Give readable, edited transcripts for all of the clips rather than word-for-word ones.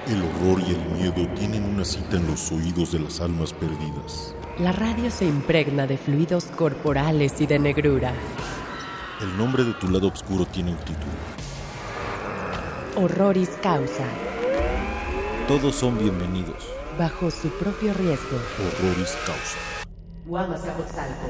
El horror y el miedo tienen una cita en los oídos de las almas perdidas. La radio se impregna de fluidos corporales y de negrura. El nombre de tu lado oscuro tiene un título. Horroris causa. Todos son bienvenidos. Bajo su propio riesgo. Horroris causa. Huamacapotzalco.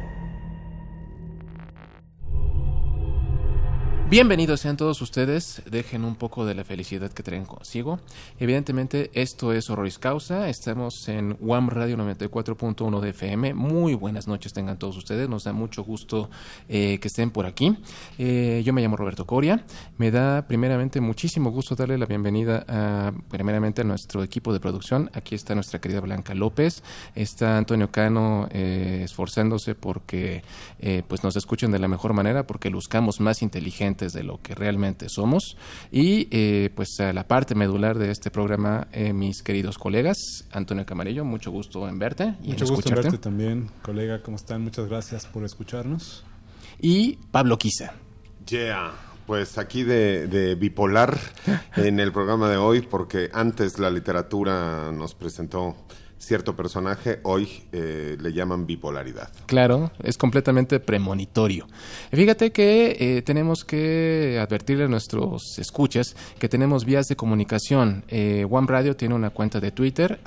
Bienvenidos sean todos ustedes, dejen un poco de la felicidad que traen consigo. Evidentemente esto es Horroris Causa, estamos en UAM Radio 94.1 de FM. Muy buenas noches tengan todos ustedes, nos da mucho gusto que estén por aquí. Yo me llamo Roberto Coria, me da primeramente muchísimo gusto darle la bienvenida primeramente a nuestro equipo de producción. Aquí está nuestra querida Blanca López, está Antonio Cano esforzándose porque pues nos escuchen de la mejor manera, porque luzcamos más inteligentes de lo que realmente somos, y pues a la parte medular de este programa, mis queridos colegas. Antonio Camarillo, mucho gusto en verte y mucho en gusto escucharte. en verte también, colega, ¿cómo están? Muchas gracias por escucharnos. Y Pablo Quiza. Yeah, pues aquí de bipolar en el programa de hoy, porque antes la literatura nos presentó cierto personaje, hoy le llaman bipolaridad. Claro, es completamente premonitorio. Fíjate que tenemos que advertirle a nuestros escuchas que tenemos vías de comunicación. UAM Radio tiene una cuenta de Twitter,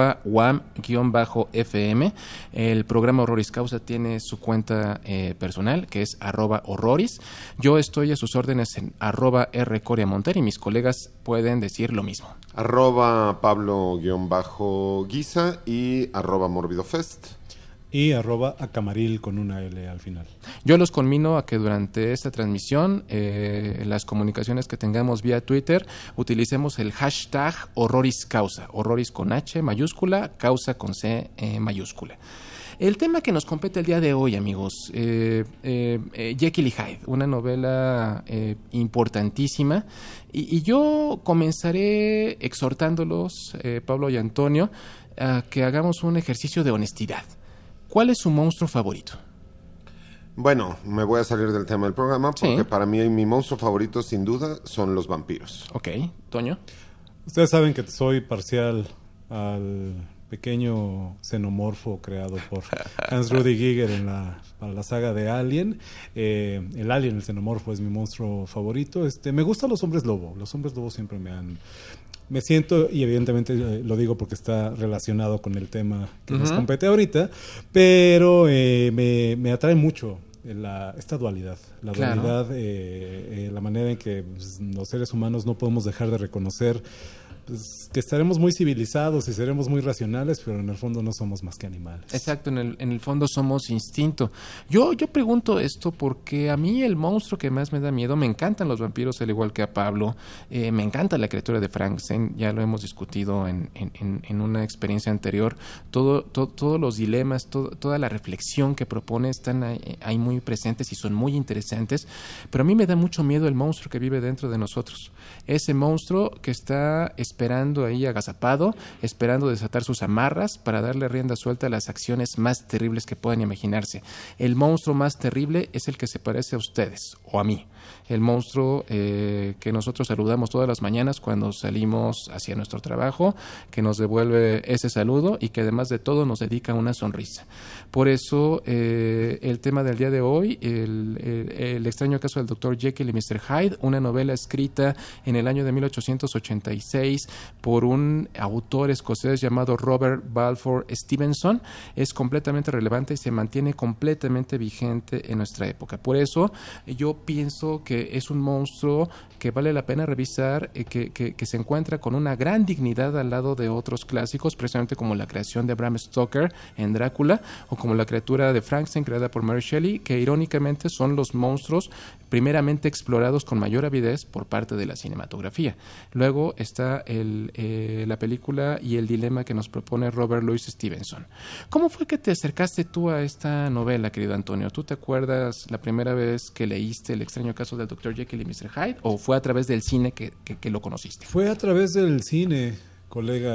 @UAM_FM. El programa Horroris Causa tiene su cuenta personal, que es @Horroris. Yo estoy a sus órdenes en @RCoriamonter, y mis colegas pueden decir lo mismo. @Pablo_Guisa y @MorbidoFest. Y @Acamaril con una L al final. Yo los conmino a que durante esta transmisión, las comunicaciones que tengamos vía Twitter, utilicemos el hashtag Horroris Causa. Horroris con H mayúscula, causa con C mayúscula. El tema que nos compete el día de hoy, amigos, Jekyll y Hyde, una novela importantísima, y yo comenzaré exhortándolos, Pablo y Antonio, a que hagamos un ejercicio de honestidad. ¿Cuál es su monstruo favorito? Bueno, me voy a salir del tema del programa porque Sí. para mí mi monstruo favorito sin duda son los vampiros. Ok, Toño. Ustedes saben que soy parcial al pequeño xenomorfo creado por Hans Rudy Giger para la saga de Alien. El Alien, el xenomorfo, es mi monstruo favorito. Me gustan los hombres lobo. Los hombres lobo siempre me siento, y evidentemente lo digo porque está relacionado con el tema que nos compete ahorita, pero me atrae mucho esta dualidad. La Claro. dualidad, la manera en que los seres humanos no podemos dejar de reconocer que estaremos muy civilizados y seremos muy racionales, pero en el fondo no somos más que animales. Exacto, en el fondo somos instinto. Yo pregunto esto porque a mí el monstruo que más me da miedo, me encantan los vampiros al igual que a Pablo, me encanta la criatura de Frankenstein, ya lo hemos discutido en una experiencia anterior, todos los dilemas, toda la reflexión que propone están ahí muy presentes y son muy interesantes, pero a mí me da mucho miedo el monstruo que vive dentro de nosotros, ese monstruo que está esperando ahí agazapado, esperando desatar sus amarras para darle rienda suelta a las acciones más terribles que puedan imaginarse. El monstruo más terrible es el que se parece a ustedes o a mí. El monstruo que nosotros saludamos todas las mañanas cuando salimos hacia nuestro trabajo, que nos devuelve ese saludo y que además de todo nos dedica una sonrisa. Por eso el tema del día de hoy, el extraño caso del Dr. Jekyll y Mr. Hyde, una novela escrita en el año de 1886 por un autor escocés llamado Robert Balfour Stevenson, es completamente relevante y se mantiene completamente vigente en nuestra época. Por eso yo pienso que es un monstruo que vale la pena revisar, que se encuentra con una gran dignidad al lado de otros clásicos, precisamente como la creación de Bram Stoker en Drácula, o como la criatura de Frankenstein creada por Mary Shelley, que irónicamente son los monstruos primeramente explorados con mayor avidez por parte de la cinematografía. Luego está la película y el dilema que nos propone Robert Louis Stevenson. ¿Cómo fue que te acercaste tú a esta novela, querido Antonio? ¿Tú te acuerdas la primera vez que leíste El extraño caso del Dr. Jekyll y Mr. Hyde, o fue a través del cine que lo conociste? Fue a través del cine, colega.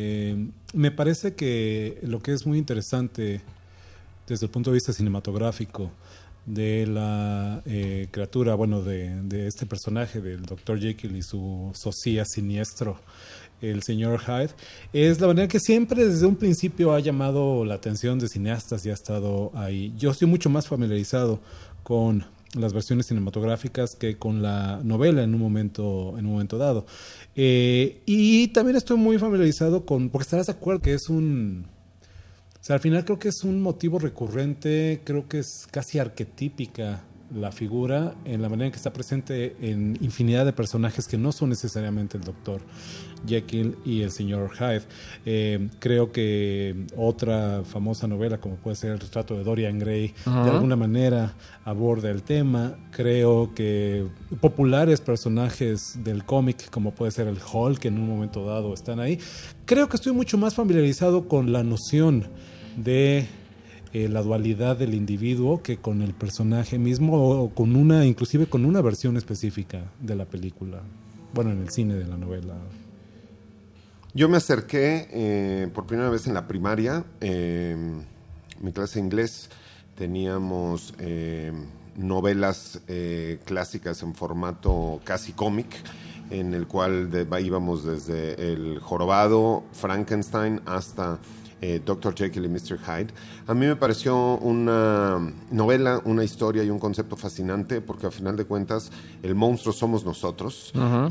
Me parece que lo que es muy interesante desde el punto de vista cinematográfico de la criatura, bueno, de este personaje del Dr. Jekyll y su socia siniestro, el señor Hyde, es la manera que siempre desde un principio ha llamado la atención de cineastas y ha estado ahí. Yo estoy mucho más familiarizado con las versiones cinematográficas que con la novela en un momento dado. Y también estoy muy familiarizado porque estarás de acuerdo que es o sea, al final creo que es un motivo recurrente, creo que es casi arquetípica la figura en la manera en que está presente en infinidad de personajes que no son necesariamente el Dr. Jekyll y el señor Hyde. Creo que otra famosa novela como puede ser El retrato de Dorian Gray de alguna manera aborda el tema. Creo que populares personajes del cómic como puede ser el Hulk en un momento dado están ahí. Creo que estoy mucho más familiarizado con la noción de la dualidad del individuo que con el personaje mismo o inclusive con una versión específica de la película, bueno, en el cine de la novela. Yo me acerqué por primera vez en la primaria, mi clase de inglés, teníamos novelas clásicas en formato casi cómic, en el cual íbamos desde El Jorobado, Frankenstein, hasta Dr. Jekyll y Mr. Hyde. A mí me pareció una novela, una historia y un concepto fascinante porque al final de cuentas el monstruo somos nosotros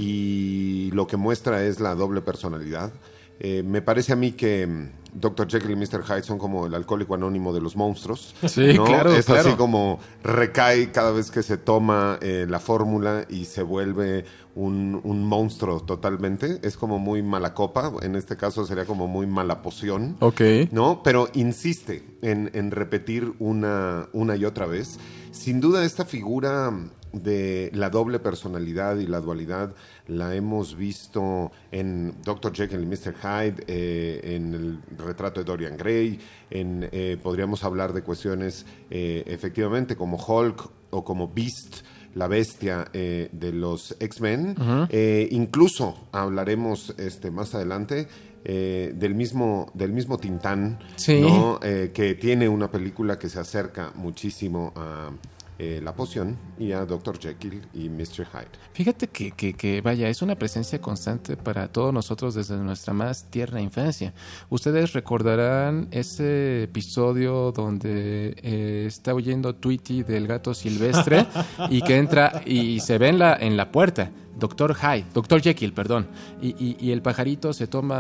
y lo que muestra es la doble personalidad. Me parece a mí que Dr. Jekyll y Mr. Hyde son como el alcohólico anónimo de los monstruos. Sí, ¿no? claro. Es así como recae cada vez que se toma la fórmula y se vuelve un monstruo totalmente. Es como muy mala copa. En este caso sería como muy mala poción. Ok. ¿No? Pero insiste en repetir una y otra vez. Sin duda esta figura de la doble personalidad y la dualidad la hemos visto en Dr. Jekyll y Mr. Hyde, en el retrato de Dorian Gray, podríamos hablar de cuestiones efectivamente como Hulk o como Beast, la bestia de los X-Men. Incluso hablaremos más adelante del mismo Tintán, sí, ¿no? Que tiene una película que se acerca muchísimo a La Poción y a Dr. Jekyll y Mr. Hyde. Fíjate que vaya, es una presencia constante para todos nosotros desde nuestra más tierna infancia. Ustedes recordarán ese episodio donde está huyendo Tweety del gato silvestre y que entra y se ve en la puerta Dr. Jekyll, perdón, y el pajarito se toma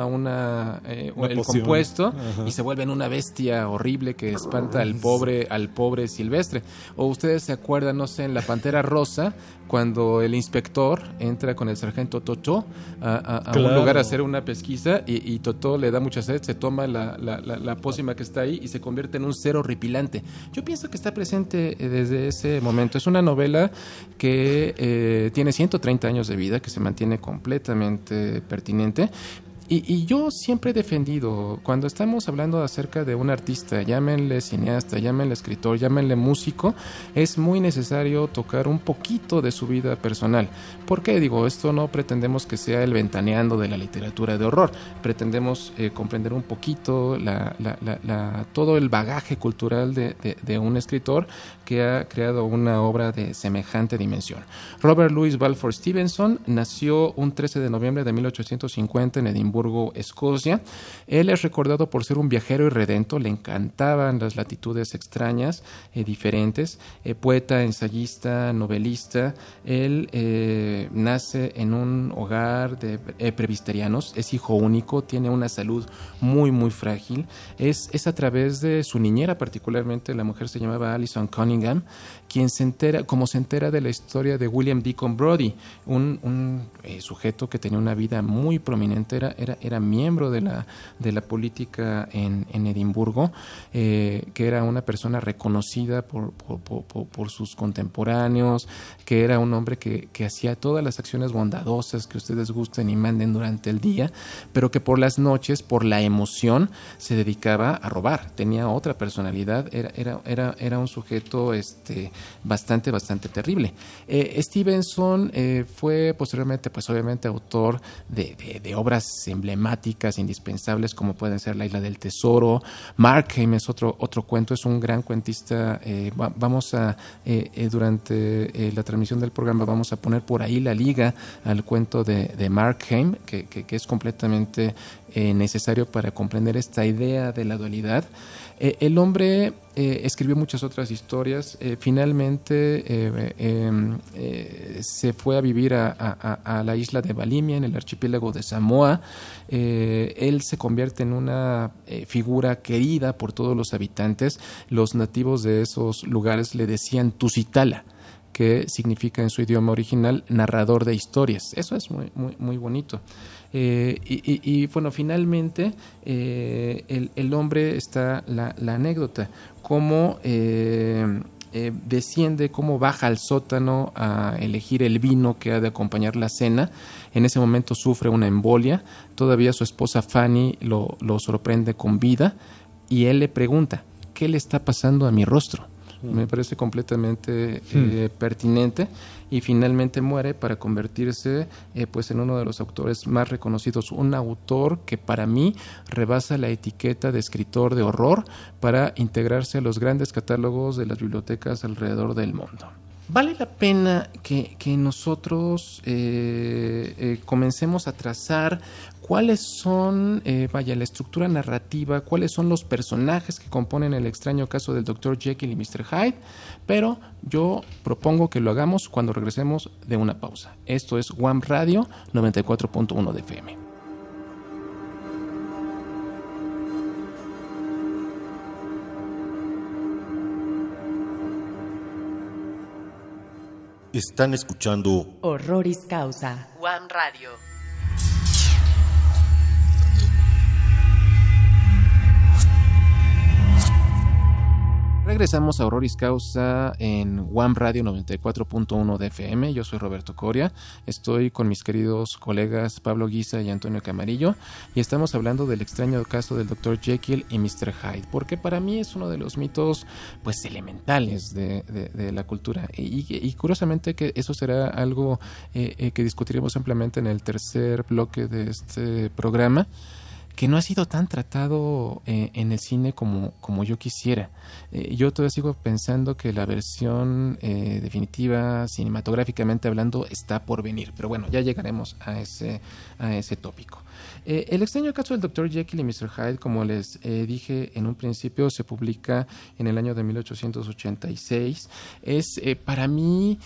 el poción, compuesto y se vuelve en una bestia horrible que espanta al pobre silvestre. O ustedes se acuerdan, no sé, en La Pantera Rosa, cuando el inspector entra con el sargento Totó a un lugar a hacer una pesquisa y Totó le da mucha sed, se toma la pócima que está ahí y se convierte en un ser horripilante. Yo pienso que está presente desde ese momento. Es una novela que tiene 130 años de vida, que se mantiene completamente pertinente. Y yo siempre he defendido, cuando estamos hablando acerca de un artista, llámenle cineasta, llámenle escritor, llámenle músico, es muy necesario tocar un poquito de su vida personal. ¿Por qué? Digo, esto no pretendemos que sea el ventaneando de la literatura de horror, pretendemos comprender un poquito todo el bagaje cultural de un escritor que ha creado una obra de semejante dimensión. Robert Louis Balfour Stevenson nació un 13 de noviembre de 1850 en Edimburgo, Escocia. Él es recordado por ser un viajero irredento, le encantaban las latitudes extrañas, diferentes, poeta, ensayista, novelista. Él nace en un hogar de presbiterianos, es hijo único, tiene una salud muy, muy frágil. Es a través de su niñera, particularmente, la mujer se llamaba Alison Cunningham, quien se entera de la historia de William Deacon Brodie, un sujeto que tenía una vida muy prominente, era miembro de la política en Edimburgo, que era una persona reconocida por sus contemporáneos, que era un hombre que hacía todas las acciones bondadosas que ustedes gusten y manden durante el día, pero que por las noches, por la emoción, se dedicaba a robar. Tenía otra personalidad, era un sujeto bastante terrible. Stevenson fue posteriormente, pues obviamente, autor de obras emblemáticas, indispensables, como pueden ser La Isla del Tesoro. Markham es otro cuento, es un gran cuentista. Vamos a, durante la transmisión del programa, vamos a poner por ahí la liga al cuento de Markham, que es completamente necesario para comprender esta idea de la dualidad. El hombre escribió muchas otras historias. Finalmente se fue a vivir a la isla de Valimia, en el archipiélago de Samoa. Él se convierte en una figura querida por todos los habitantes. Los nativos de esos lugares le decían Tusitala, que significa en su idioma original narrador de historias. Eso es muy bonito. Y bueno, finalmente el hombre está la anécdota, cómo desciende, cómo baja al sótano a elegir el vino que ha de acompañar la cena. En ese momento sufre una embolia. Todavía su esposa Fanny lo sorprende con vida y él le pregunta, ¿qué le está pasando a mi rostro? Me parece completamente pertinente, y finalmente muere para convertirse pues en uno de los autores más reconocidos, un autor que para mí rebasa la etiqueta de escritor de horror para integrarse a los grandes catálogos de las bibliotecas alrededor del mundo. Vale la pena que nosotros comencemos a trazar cuáles son, la estructura narrativa, cuáles son los personajes que componen el extraño caso del Dr. Jekyll y Mr. Hyde, pero yo propongo que lo hagamos cuando regresemos de una pausa. Esto es WAM Radio 94.1 de FM. Están escuchando Horroris Causa. WAM Radio. Regresamos a Horroris Causa en WAM Radio 94.1 de FM. Yo soy Roberto Coria. Estoy con mis queridos colegas Pablo Guisa y Antonio Camarillo, y estamos hablando del extraño caso del Dr. Jekyll y Mr. Hyde, porque para mí es uno de los mitos pues elementales de la cultura, y curiosamente que eso será algo que discutiremos ampliamente en el tercer bloque de este programa, que no ha sido tan tratado en el cine como yo quisiera. Yo todavía sigo pensando que la versión definitiva, cinematográficamente hablando, está por venir, pero bueno, ya llegaremos a ese tópico. El extraño caso del Dr. Jekyll y Mr. Hyde, como les dije en un principio, se publica en el año de 1886. Es para mí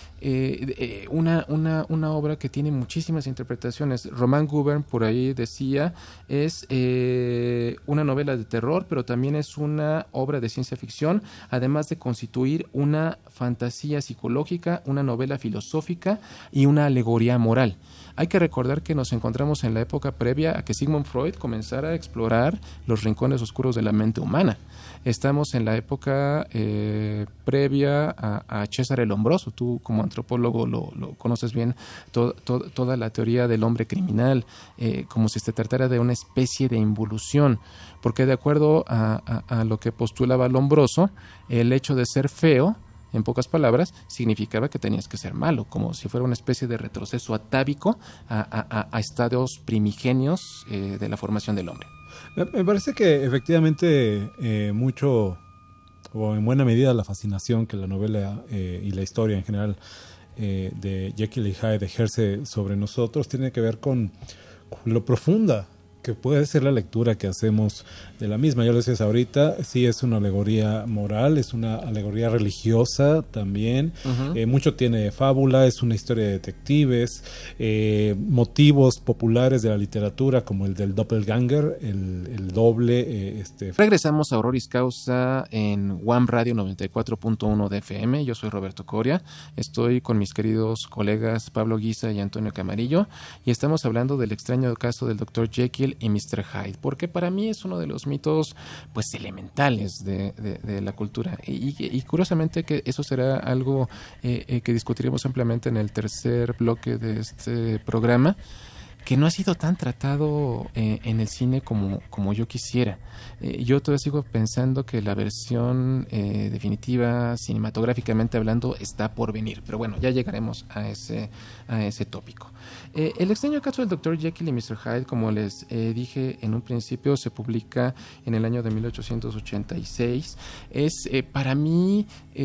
una obra que tiene muchísimas interpretaciones. Roman Gubern por ahí decía, es una novela de terror, pero también es una obra de ciencia ficción, además de constituir una fantasía psicológica, una novela filosófica y una alegoría moral. Hay que recordar que nos encontramos en la época previa a que Sigmund Freud comenzara a explorar los rincones oscuros de la mente humana. Estamos en la época previa a César el Hombroso. Tú como antropólogo lo conoces bien, toda la teoría del hombre criminal, como si se tratara de una especie de involución, porque de acuerdo a lo que postulaba Lombroso, el hecho de ser feo, en pocas palabras, significaba que tenías que ser malo, como si fuera una especie de retroceso atávico a estadios primigenios de la formación del hombre. Me parece que efectivamente mucho, o en buena medida, la fascinación que la novela y la historia en general de Jekyll y Hyde ejerce sobre nosotros tiene que ver con lo profunda que puede ser la lectura que hacemos de la misma. Ya lo decías ahorita, sí es una alegoría moral, es una alegoría religiosa también. Uh-huh. Mucho tiene de fábula, es una historia de detectives, motivos populares de la literatura como el del doppelganger, el doble. Regresamos a Horroris Causa en WAM Radio 94.1 de FM. Yo soy Roberto Coria. Estoy con mis queridos colegas Pablo Guisa y Antonio Camarillo, y estamos hablando del extraño caso del Dr. Jekyll y Mr. Hyde, porque para mí es uno de los mitos pues elementales de la cultura, y curiosamente que eso será algo que discutiremos ampliamente en el tercer bloque de este programa. que no ha sido tan tratado en el cine como yo quisiera. Yo todavía sigo pensando que la versión definitiva, cinematográficamente hablando, está por venir, pero bueno, ya llegaremos a ese tópico. El extraño caso del Dr. Jekyll y Mr. Hyde, como les dije en un principio, se publica en el año de 1886. Es para mí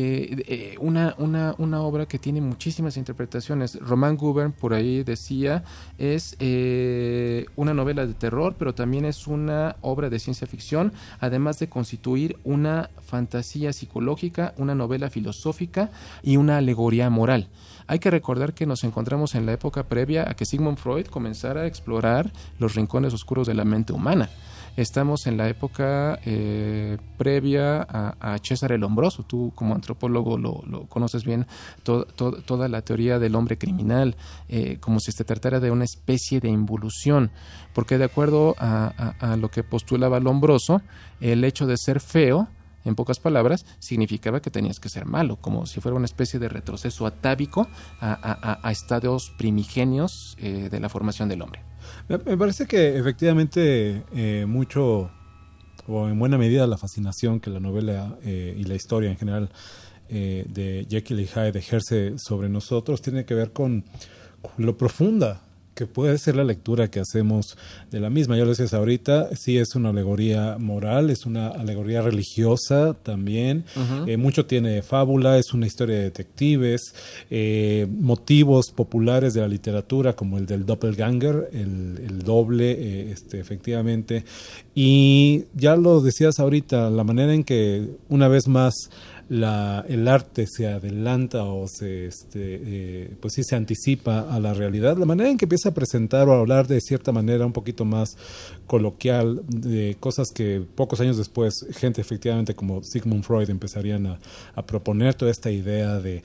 una obra que tiene muchísimas interpretaciones. Romain Gauvain por ahí decía, es una novela de terror, pero también es una obra de ciencia ficción, además de constituir una fantasía psicológica, una novela filosófica y una alegoría moral. Hay que recordar que nos encontramos en la época previa a que Sigmund Freud comenzara a explorar los rincones oscuros de la mente humana. Estamos en la época previa a César el Hombroso. Tú como antropólogo lo conoces bien, toda la teoría del hombre criminal, como si se tratara de una especie de involución, porque de acuerdo a lo que postulaba Lombroso, el hecho de ser feo, en pocas palabras, significaba que tenías que ser malo, como si fuera una especie de retroceso atávico a estados primigenios de la formación del hombre. Me parece que efectivamente mucho, o en buena medida, la fascinación que la novela y la historia en general de Jekyll y Hyde ejerce sobre nosotros tiene que ver con lo profunda que puede ser la lectura que hacemos de la misma. Ya lo decías ahorita, sí es una alegoría moral, es una alegoría religiosa también. Mucho tiene fábula, es una historia de detectives, motivos populares de la literatura como el del doppelganger, el doble, efectivamente. Y ya lo decías ahorita, la manera en que una vez más el arte se adelanta o pues sí se anticipa a la realidad, la manera en que empieza a presentar o a hablar de cierta manera un poquito más coloquial de cosas que pocos años después gente efectivamente como Sigmund Freud empezarían a proponer toda esta idea de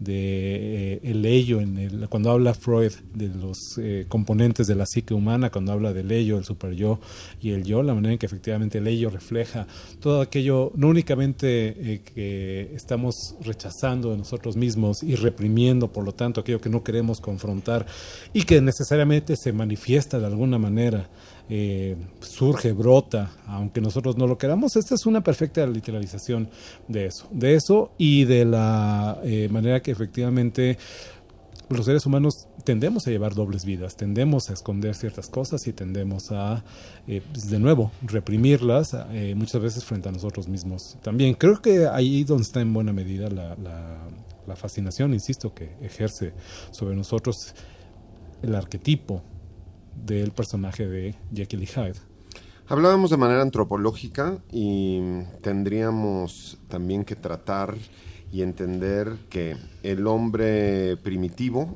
el ello, cuando habla Freud de los componentes de la psique humana, cuando habla del ello, el superyo y el yo, la manera en que efectivamente el ello refleja todo aquello, no únicamente que estamos rechazando de nosotros mismos y reprimiendo, por lo tanto, aquello que no queremos confrontar y que necesariamente se manifiesta de alguna manera, surge, brota, aunque nosotros no lo queramos. Esta es una perfecta literalización de eso y de la manera que efectivamente los seres humanos tendemos a llevar dobles vidas, tendemos a esconder ciertas cosas y tendemos a, de nuevo, reprimirlas muchas veces frente a nosotros mismos. También creo que ahí donde está en buena medida la fascinación, insisto, que ejerce sobre nosotros el arquetipo del personaje de Jekyll y Hyde. Hablábamos de manera antropológica y tendríamos también que tratar y entender que el hombre primitivo,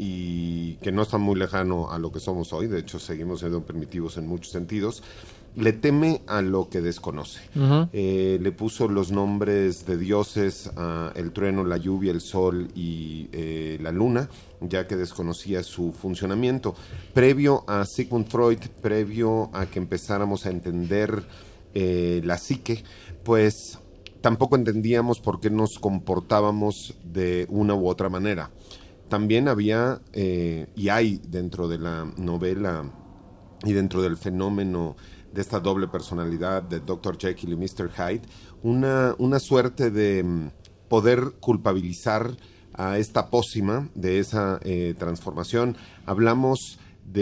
y que no está muy lejano a lo que somos hoy, de hecho seguimos siendo primitivos en muchos sentidos, le teme a lo que desconoce. Le puso los nombres de dioses a el trueno, la lluvia, el sol y la luna, ya que desconocía su funcionamiento. Previo a Sigmund Freud, previo a que empezáramos a entender la psique, pues tampoco entendíamos por qué nos comportábamos de una u otra manera. También había, y hay dentro de la novela y dentro del fenómeno de esta doble personalidad de Dr. Jekyll y Mr. Hyde, una suerte de poder culpabilizar a esta pócima de esa transformación. Hablamos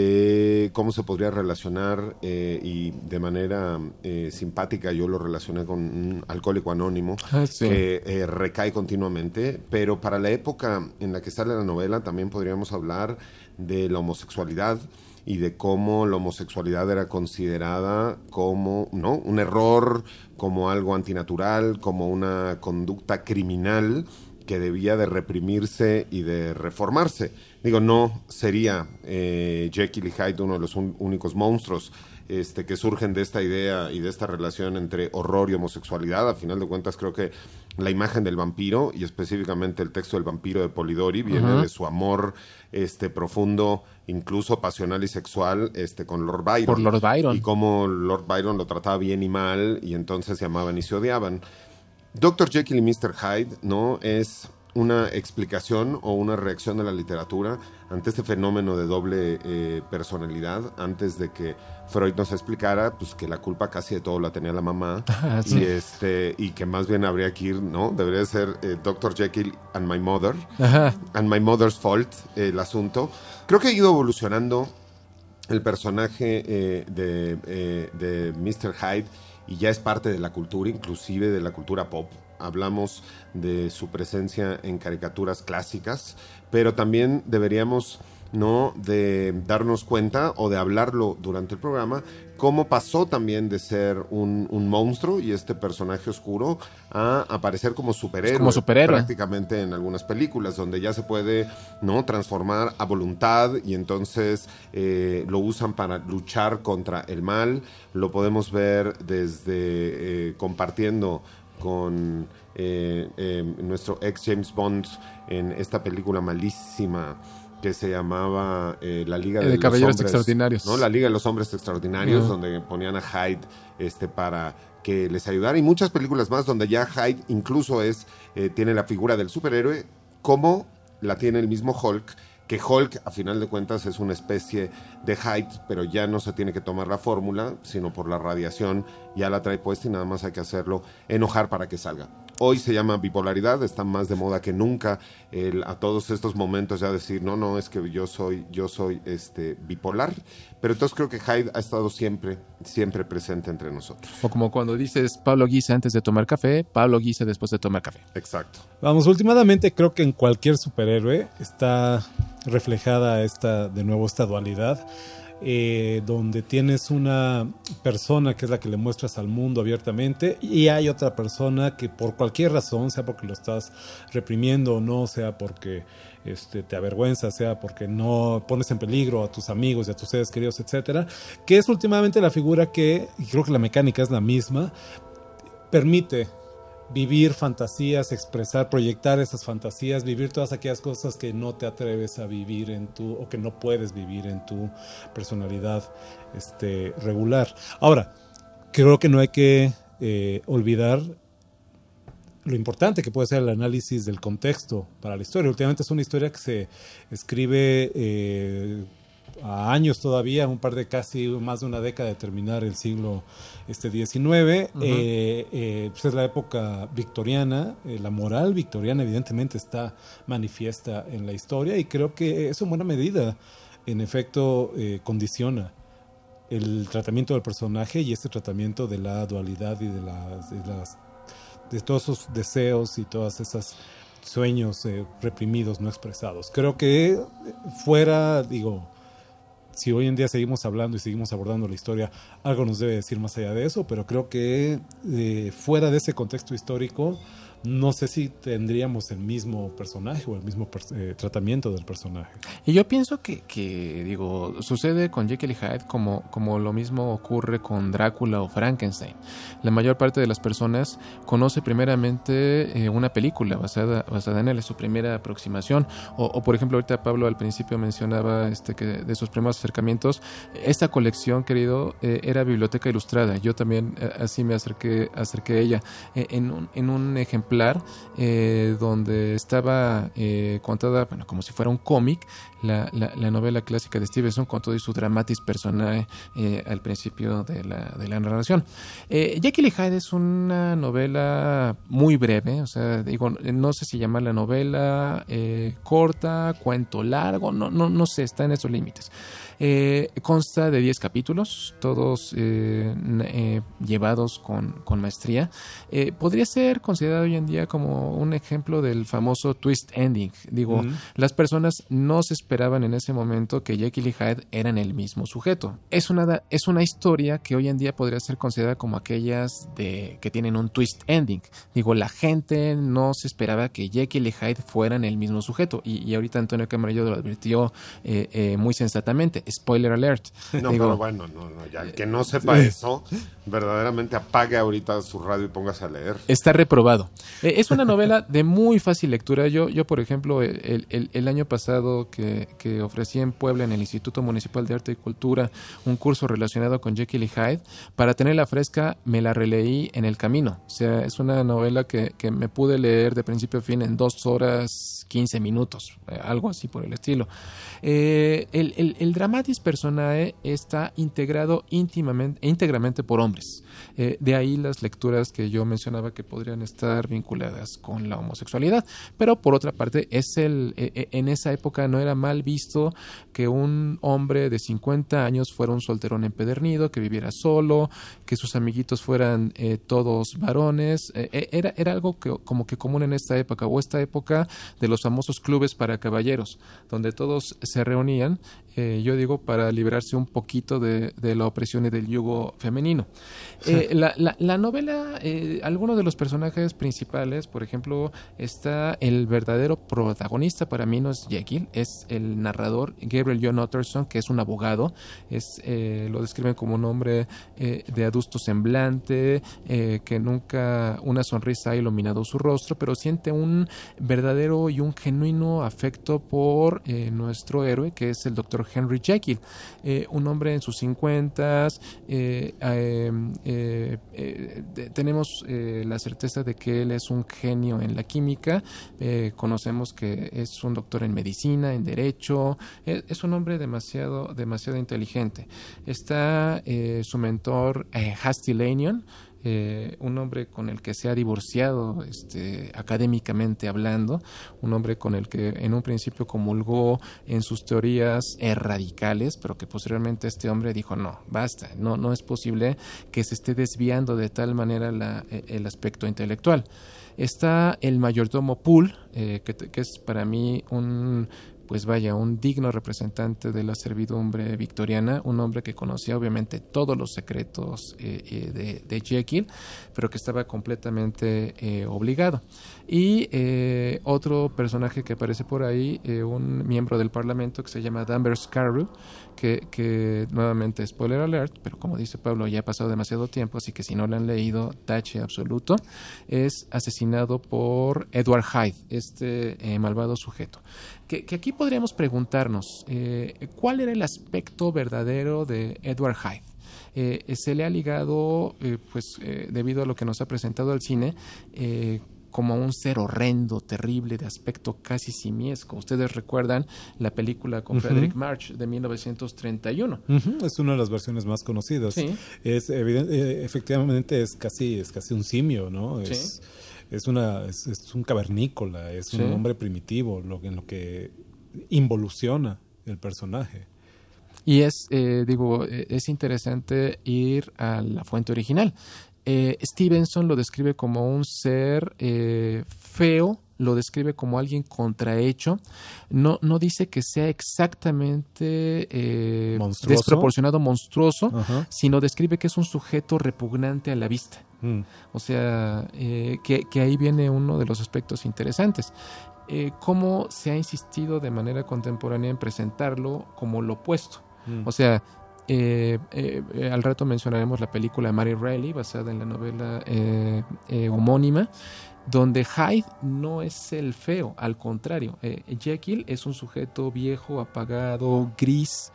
de cómo se podría relacionar y de manera simpática yo lo relacioné con un alcohólico anónimo que recae continuamente, pero para la época en la que sale la novela también podríamos hablar de la homosexualidad y de cómo la homosexualidad era considerada como un error, como algo antinatural, como una conducta criminal que debía de reprimirse y de reformarse. Digo, no sería Jekyll y Hyde uno de los únicos monstruos que surgen de esta idea y de esta relación entre horror y homosexualidad. A final de cuentas, creo que la imagen del vampiro, y específicamente el texto del vampiro de Polidori, viene de su amor profundo, incluso pasional y sexual, con Lord Byron. Por Lord Byron. Y cómo Lord Byron lo trataba bien y mal, y entonces se amaban y se odiaban. Dr. Jekyll y Mr. Hyde, ¿no? Es una explicación o una reacción de la literatura ante este fenómeno de doble personalidad, antes de que Freud nos explicara pues que la culpa casi de todo la tenía la mamá. Sí. Y que más bien habría que ir, ¿no? Debería ser Dr. Jekyll and My Mother. Ajá. And My Mother's Fault, el asunto. Creo que ha ido evolucionando el personaje de Mr. Hyde, y ya es parte de la cultura, inclusive de la cultura pop. Hablamos de su presencia en caricaturas clásicas, pero también deberíamos, ¿no?, de darnos cuenta o de hablarlo durante el programa, cómo pasó también de ser un monstruo y este personaje oscuro a aparecer como superhéroe, prácticamente en algunas películas, donde ya se puede, ¿no?, transformar a voluntad, y entonces lo usan para luchar contra el mal. Lo podemos ver desde compartiendo con nuestro ex James Bond en esta película malísima que se llamaba La Liga de los Caballeros Hombres Extraordinarios, ¿no? La Liga de los Hombres Extraordinarios, donde ponían a Hyde para que les ayudara, y muchas películas más donde ya Hyde incluso tiene la figura del superhéroe, como la tiene el mismo Hulk, que Hulk a final de cuentas es una especie de Hyde, pero ya no se tiene que tomar la fórmula, sino por la radiación ya la trae puesta y nada más hay que hacerlo enojar para que salga. Hoy se llama bipolaridad, está más de moda que nunca a todos estos momentos ya decir, no, es que yo soy bipolar, pero entonces creo que Hyde ha estado siempre presente entre nosotros. O como cuando dices Pablo Guisa antes de tomar café, Pablo Guisa después de tomar café. Exacto. Vamos, últimamente creo que en cualquier superhéroe está reflejada esta dualidad, donde tienes una persona que es la que le muestras al mundo abiertamente, y hay otra persona que por cualquier razón, sea porque lo estás reprimiendo o no, sea porque te avergüenza, sea porque no pones en peligro a tus amigos y a tus seres queridos, etcétera, que es últimamente la figura que, y creo que la mecánica es la misma, permite vivir fantasías, expresar, proyectar esas fantasías, vivir todas aquellas cosas que no te atreves a vivir o que no puedes vivir en tu personalidad regular. Ahora, creo que no hay que olvidar lo importante que puede ser el análisis del contexto para la historia. Últimamente es una historia que se escribe a años todavía, un par de casi más de una década de terminar el siglo XIX. Pues es la época victoriana, la moral victoriana evidentemente está manifiesta en la historia, y creo que eso en buena medida, en efecto, condiciona el tratamiento del personaje y este tratamiento de la dualidad y de todos sus deseos y todas esas sueños reprimidos, no expresados. Creo que si hoy en día seguimos hablando y seguimos abordando la historia, algo nos debe decir más allá de eso, pero creo que fuera de ese contexto histórico, no sé si tendríamos el mismo personaje o el mismo tratamiento del personaje. Y yo pienso que sucede con Jekyll y Hyde como lo mismo ocurre con Drácula o Frankenstein. La mayor parte de las personas conoce primeramente una película basada en él, es su primera aproximación. O por ejemplo, ahorita Pablo al principio mencionaba que de sus primeros acercamientos, esta colección, querido, era Biblioteca Ilustrada. Yo también así me acerqué a ella en un ejemplar donde estaba contada, como si fuera un cómic, la novela clásica de Stevenson con todo y su dramatis personae al principio de la narración. Jekyll y Hyde es una novela muy breve, no sé si llamarla novela corta, cuento largo, no sé, está en esos límites. Consta de 10 capítulos, todos llevados con maestría. Podría ser considerado hoy en día como un ejemplo del famoso twist ending. Las personas no se esperaban en ese momento que Jekyll y Hyde eran el mismo sujeto. Es una historia que hoy en día podría ser considerada como aquellas que tienen un twist ending. La gente no se esperaba que Jekyll y Hyde fueran el mismo sujeto, y ahorita Antonio Camarillo lo advirtió muy sensatamente. spoiler alert. No, pero bueno, ya el que no sepa eso, verdaderamente apague ahorita su radio y póngase a leer. Está reprobado. Es una novela de muy fácil lectura. Yo por ejemplo, el año pasado que ofrecí en Puebla, en el Instituto Municipal de Arte y Cultura, un curso relacionado con Jekyll y Hyde, para tenerla fresca me la releí en el camino. O sea, es una novela que me pude leer de principio a fin en 2 horas 15 minutos, algo así por el estilo. El dramatis personae está integrado íntegramente por hombres. De ahí las lecturas que yo mencionaba que podrían estar vinculadas con la homosexualidad. Pero por otra parte, en esa época no era mal visto que un hombre de 50 años fuera un solterón empedernido, que viviera solo, que sus amiguitos fueran todos varones. Era algo como que común en esta época, o esta época de los famosos clubes para caballeros, donde todos se reunían, yo digo, para librarse un poquito de la opresión y del yugo femenino. La novela, algunos de los personajes principales, por ejemplo, está el verdadero protagonista, para mí no es Jekyll, es el narrador Gabriel John Utterson, que es un abogado, lo describen como un hombre de adusto semblante, que nunca una sonrisa ha iluminado su rostro, pero siente un verdadero y un genuino afecto por nuestro héroe, que es el doctor Henry Jekyll, un hombre en sus 50s. Tenemos la certeza de que él es un genio en la química. Conocemos que es un doctor en medicina, en derecho. Es un hombre demasiado inteligente. Está su mentor, Hasty Lanyon, un hombre con el que se ha divorciado académicamente hablando, un hombre con el que en un principio comulgó en sus teorías radicales, pero que posteriormente este hombre dijo no, basta, no es posible que se esté desviando de tal manera el aspecto intelectual. Está el mayordomo Poole, que es para mí un digno representante de la servidumbre victoriana, un hombre que conocía obviamente todos los secretos de Jekyll, pero que estaba completamente obligado. Y otro personaje que aparece por ahí, un miembro del Parlamento que se llama Danvers Scarrow, que nuevamente spoiler alert, pero como dice Pablo, ya ha pasado demasiado tiempo, así que si no lo han leído, tache absoluto, es asesinado por Edward Hyde, malvado sujeto. Que aquí podríamos preguntarnos, ¿cuál era el aspecto verdadero de Edward Hyde? Se le ha ligado, debido a lo que nos ha presentado el cine, como un ser horrendo, terrible, de aspecto casi simiesco. Ustedes recuerdan la película con Frederick March de 1931. Es una de las versiones más conocidas. Sí. Es efectivamente es casi un simio, ¿no? Sí. Es un cavernícola, es un hombre primitivo, en lo que involuciona el personaje. Y es interesante ir a la fuente original. Stevenson lo describe como un ser feo, lo describe como alguien contrahecho. No dice que sea exactamente desproporcionado, monstruoso, sino describe que es un sujeto repugnante a la vista. O sea, que ahí viene uno de los aspectos interesantes. Cómo se ha insistido de manera contemporánea en presentarlo como lo opuesto. O sea, al rato mencionaremos la película Mary Reilly, basada en la novela homónima, donde Hyde no es el feo, al contrario. Jekyll es un sujeto viejo, apagado, gris,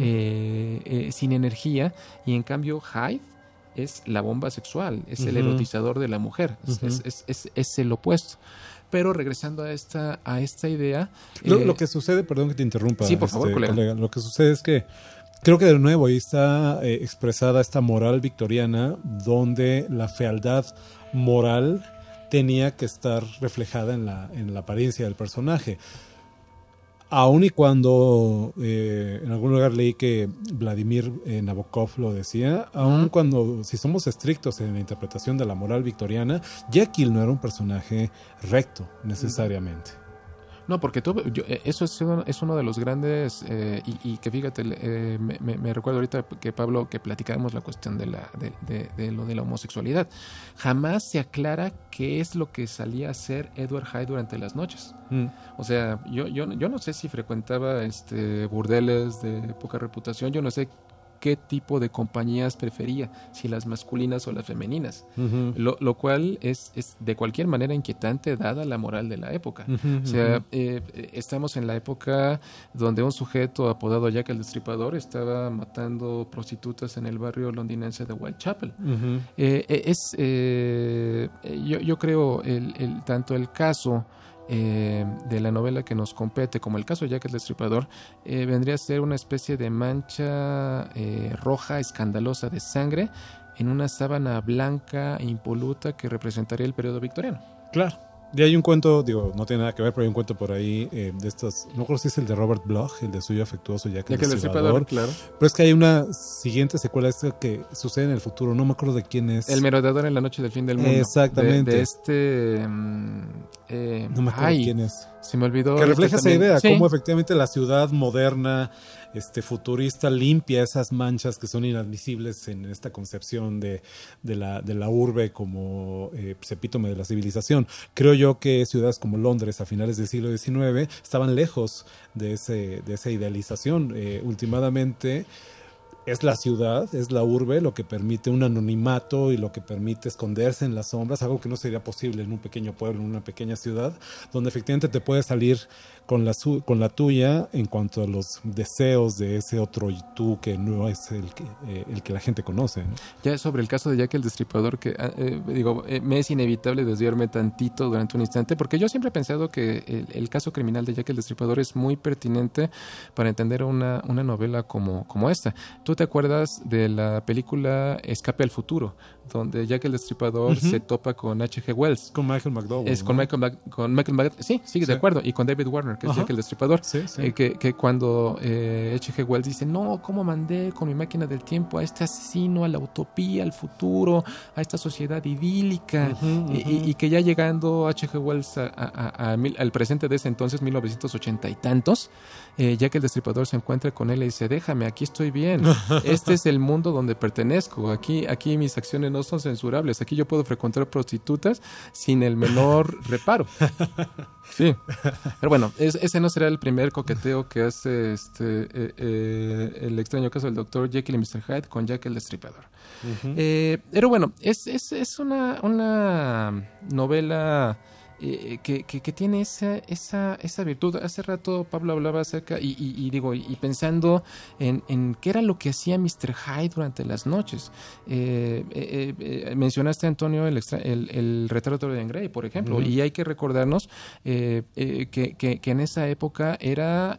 sin energía, y en cambio Hyde es la bomba sexual, es el erotizador de la mujer, es el opuesto. Pero regresando a esta idea... Lo que sucede, perdón que te interrumpa. Sí, por favor, colega. Lo que sucede es que creo que de nuevo ahí está expresada esta moral victoriana, donde la fealdad moral tenía que estar reflejada en la apariencia del personaje. Aun y cuando en algún lugar leí que Vladimir Nabokov lo decía, aun cuando, si somos estrictos en la interpretación de la moral victoriana, Jekyll no era un personaje recto necesariamente. No, porque eso es uno de los grandes, y que fíjate, me recuerdo ahorita que Pablo, que platicábamos la cuestión de lo de la homosexualidad. Jamás se aclara qué es lo que salía a hacer Edward Hyde durante las noches. O sea, yo no sé si frecuentaba burdeles de poca reputación, yo no sé qué tipo de compañías prefería, si las masculinas o las femeninas, lo cual es de cualquier manera inquietante dada la moral de la época. O sea, estamos en la época donde un sujeto apodado Jack el Destripador estaba matando prostitutas en el barrio londinense de Whitechapel. Yo creo tanto el caso de la novela que nos compete, como el caso de Jack el Destripador, vendría a ser una especie de mancha roja escandalosa de sangre en una sábana blanca e impoluta que representaría el periodo victoriano. Claro. Y hay un cuento, no tiene nada que ver, pero hay un cuento por ahí de estos, no creo si es el de Robert Bloch, el de Suyo Afectuoso Jack el Destripador, claro. Pero es que hay una siguiente secuela que sucede en el futuro, no me acuerdo de quién es. El merodeador en la noche del fin del mundo. Exactamente. No me acuerdo quién es. Se me olvidó. Que refleja esa idea, sí. Cómo efectivamente la ciudad moderna, futurista, limpia esas manchas que son inadmisibles en esta concepción de la urbe como epítome de la civilización. Creo yo que ciudades como Londres a finales del siglo XIX estaban lejos de esa idealización. Últimamente es la ciudad, es la urbe lo que permite un anonimato y lo que permite esconderse en las sombras, algo que no sería posible en un pequeño pueblo, en una pequeña ciudad, donde efectivamente te puedes salir con la tuya en cuanto a los deseos de ese otro tú que no es el que la gente conoce, ¿no? Ya sobre el caso de Jack el Destripador, que me es inevitable desviarme tantito durante un instante, porque yo siempre he pensado que el caso criminal de Jack el Destripador es muy pertinente para entender una novela como esta. ¿Tú te acuerdas de la película Escape al Futuro, donde Jack el Destripador se topa con H.G. Wells? Con Michael McDowell. Es con Michael McDowell, sí, de acuerdo, y con David Warner, que es Jack el Destripador. Sí. Que cuando H.G. Wells dice, no, ¿cómo mandé con mi máquina del tiempo a este asesino, a la utopía, al futuro, a esta sociedad idílica? Y que ya llegando H.G. Wells al presente de ese entonces, 1980 y tantos, Jack el Destripador se encuentra con él y dice, déjame, aquí estoy bien, este es el mundo donde pertenezco, aquí mis acciones no son censurables, aquí yo puedo frecuentar prostitutas sin el menor reparo. Sí, pero bueno, ese no será el primer coqueteo que hace el extraño caso del Dr. Jekyll y Mr. Hyde con Jack el Destripador. Pero bueno, es una novela que tiene esa virtud. Hace rato Pablo hablaba acerca y pensando en qué era lo que hacía Mr. Hyde durante las noches. Mencionaste, Antonio, el retrato de Dorian Gray, por ejemplo, y hay que recordarnos que en esa época era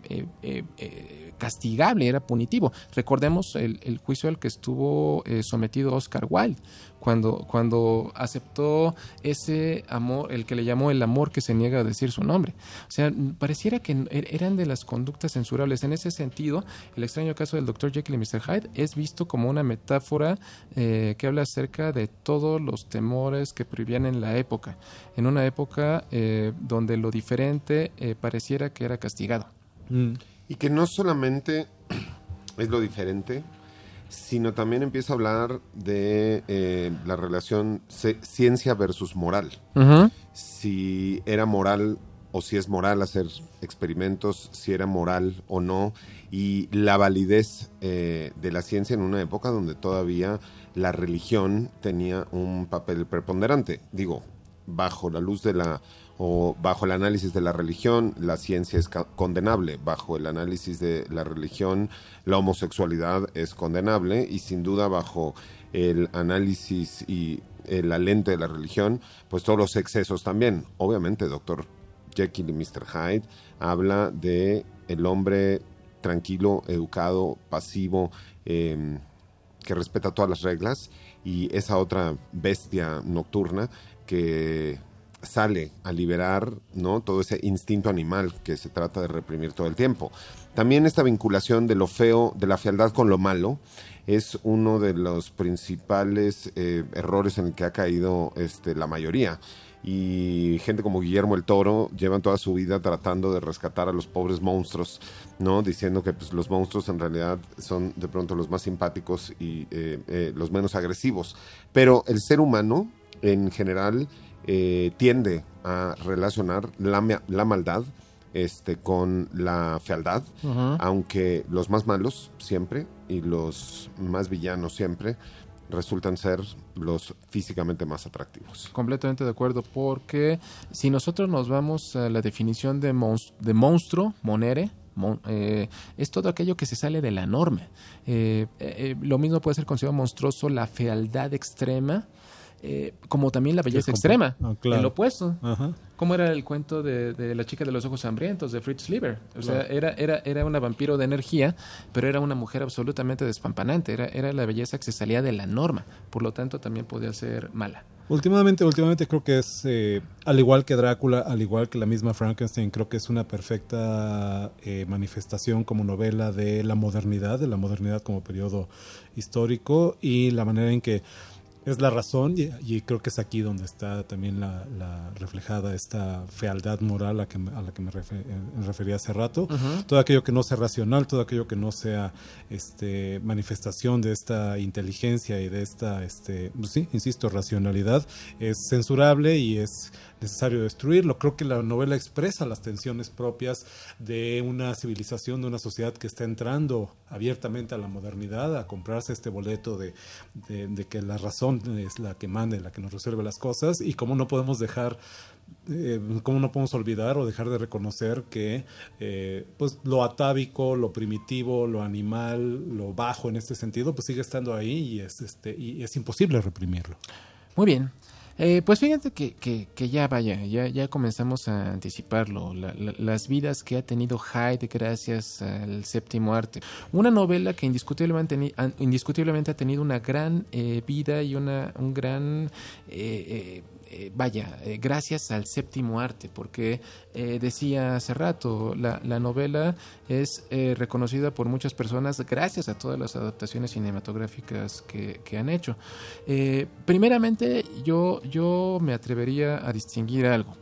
castigable, era punitivo. Recordemos el juicio al que estuvo sometido Oscar Wilde cuando aceptó ese amor, el que le llamó el amor que se niega a decir su nombre. O sea, pareciera que eran de las conductas censurables. En ese sentido, el extraño caso del Dr. Jekyll y Mr. Hyde es visto como una metáfora que habla acerca de todos los temores que prohibían en la época, en una época donde lo diferente pareciera que era castigado. Y que no solamente es lo diferente, sino también empieza a hablar de la relación ciencia versus moral. Si era moral o si es moral hacer experimentos, si era moral o no, y la validez de la ciencia en una época donde todavía la religión tenía un papel preponderante. Digo, bajo la luz o bajo el análisis de la religión, la ciencia es condenable. Bajo el análisis de la religión, la homosexualidad es condenable, y sin duda bajo el análisis y la lente de la religión, pues todos los excesos también. Obviamente, Dr. Jekyll y Mr. Hyde habla de el hombre tranquilo, educado, pasivo, que respeta todas las reglas, y esa otra bestia nocturna que sale a liberar, ¿no?, todo ese instinto animal que se trata de reprimir todo el tiempo. También esta vinculación de lo feo, de la fealdad con lo malo, es uno de los principales errores en el que ha caído la mayoría. y gente como Guillermo el Toro llevan toda su vida tratando de rescatar a los pobres monstruos, ¿no? Diciendo que pues, los monstruos en realidad son de pronto los más simpáticos y los menos agresivos. Pero el ser humano, en general, tiende a relacionar la maldad con la fealdad, aunque los más malos siempre y los más villanos siempre resultan ser los físicamente más atractivos. Completamente de acuerdo, porque si nosotros nos vamos a la definición de monstruo, monere, es todo aquello que se sale de la norma. Lo mismo puede ser considerado monstruoso la fealdad extrema, como también la belleza extrema, claro. el opuesto. Ajá. Como era el cuento de la chica de los ojos hambrientos, de Fritz Lieber. O sea, era una vampiro de energía, pero era una mujer absolutamente despampanante. Era la belleza que se salía de la norma. Por lo tanto, también podía ser mala. Últimamente creo que es, al igual que Drácula, al igual que la misma Frankenstein, creo que es una perfecta manifestación como novela de la modernidad como periodo histórico, y la manera en que es la razón, y creo que es aquí donde está también la reflejada esta fealdad moral a la que me refería hace rato. Uh-huh. Todo aquello que no sea racional, todo aquello que no sea manifestación de esta inteligencia y de esta, pues sí, insisto, racionalidad, es censurable y es necesario destruirlo. Creo que la novela expresa las tensiones propias de una civilización, de una sociedad que está entrando abiertamente a la modernidad, a comprarse este boleto de que la razón es la que manda, la que nos resuelve las cosas, y cómo no podemos olvidar o dejar de reconocer que pues lo atávico, lo primitivo, lo animal, lo bajo en este sentido, pues sigue estando ahí y es imposible reprimirlo. Muy bien. Pues fíjate que ya comenzamos a anticiparlo, las vidas que ha tenido Hyde gracias al séptimo arte. Una novela que indiscutiblemente ha tenido una gran vida y un gran... gracias al séptimo arte, porque decía hace rato, la novela es reconocida por muchas personas gracias a todas las adaptaciones cinematográficas que han hecho. Primeramente, yo me atrevería a distinguir algo.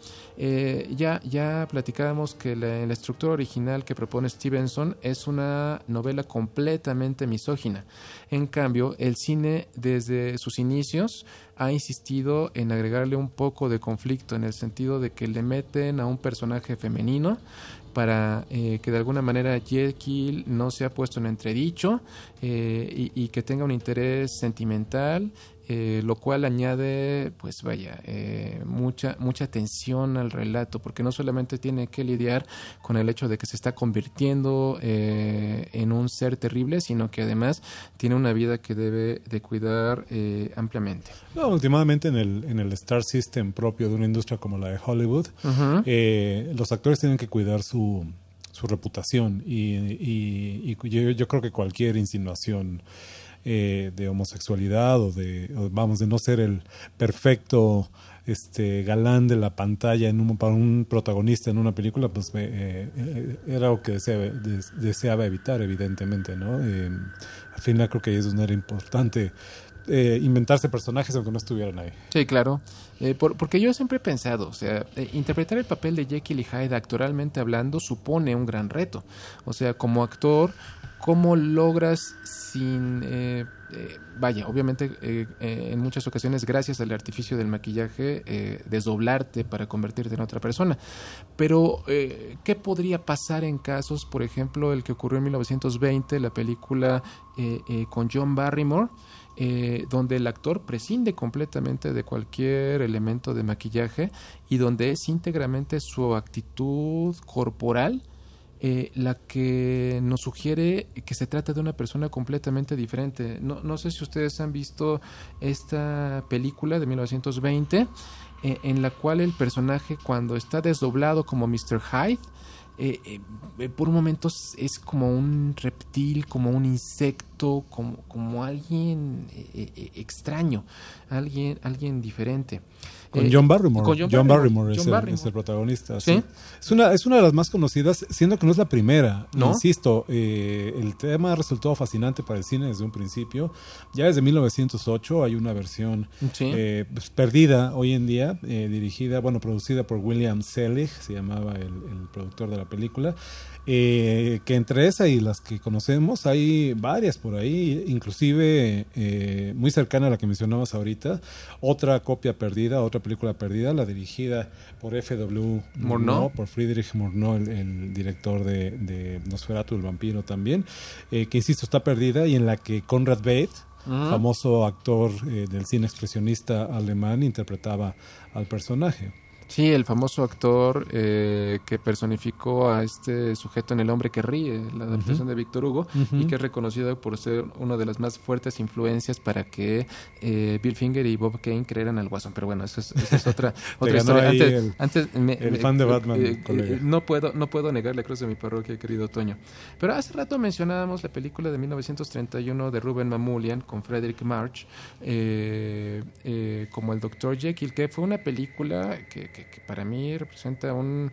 Ya platicábamos que la estructura original que propone Stevenson es una novela completamente misógina. En cambio, el cine desde sus inicios ha insistido en agregarle un poco de conflicto, en el sentido de que le meten a un personaje femenino para que de alguna manera Jekyll no sea puesto en entredicho y que tenga un interés sentimental, lo cual añade mucha tensión al relato, porque no solamente tiene que lidiar con el hecho de que se está convirtiendo en un ser terrible, sino que además tiene una vida que debe de cuidar ampliamente. No, últimamente en el Star System propio de una industria como la de Hollywood, uh-huh, los actores tienen que cuidar su reputación y yo creo que cualquier insinuación de homosexualidad o de no ser el perfecto galán de la pantalla para un protagonista en una película, pues era algo que deseaba evitar, evidentemente, ¿no? Al final creo que es donde era importante inventarse personajes aunque no estuvieran ahí. Sí, claro. Porque yo siempre he pensado, o sea, interpretar el papel de Jekyll y Hyde actoralmente hablando supone un gran reto. O sea, como actor, ¿cómo logras sin... obviamente en muchas ocasiones gracias al artificio del maquillaje desdoblarte para convertirte en otra persona? Pero ¿qué podría pasar en casos, por ejemplo, el que ocurrió en 1920, la película con John Barrymore, donde el actor prescinde completamente de cualquier elemento de maquillaje y donde es íntegramente su actitud corporal la que nos sugiere que se trata de una persona completamente diferente? No sé si ustedes han visto esta película de 1920 en la cual el personaje, cuando está desdoblado como Mr. Hyde, por un momento es como un reptil, como un insecto, visto como alguien extraño, alguien diferente. Con John Barrymore. John Barrymore es el protagonista. ¿Sí? Es una de las más conocidas, siendo que no es la primera. ¿No? Insisto, el tema resultó fascinante para el cine desde un principio. Ya desde 1908 hay una versión Sí. pues, perdida hoy en día, producida por William Selig, se llamaba el productor de la película. Que entre esa y las que conocemos hay varias por ahí, inclusive muy cercana a la que mencionabas ahorita, otra copia perdida, otra película perdida, la dirigida por F.W. Murnau, por Friedrich Murnau, el director de Nosferatu, el vampiro también, que insisto está perdida, y en la que Conrad Veidt, famoso actor del cine expresionista alemán, interpretaba al personaje. Sí, el famoso actor que personificó a este sujeto en El hombre que ríe, la adaptación de Víctor Hugo, y que es reconocido por ser una de las más fuertes influencias para que Bill Finger y Bob Kane crearan al Guasón. Pero bueno, esa es otra historia. El fan de Batman. No puedo negar la cruz de mi parroquia, querido Toño. Pero hace rato mencionábamos la película de 1931 de Ruben Mamoulian con Frederick March como el Dr. Jekyll, que fue una película que para mí representa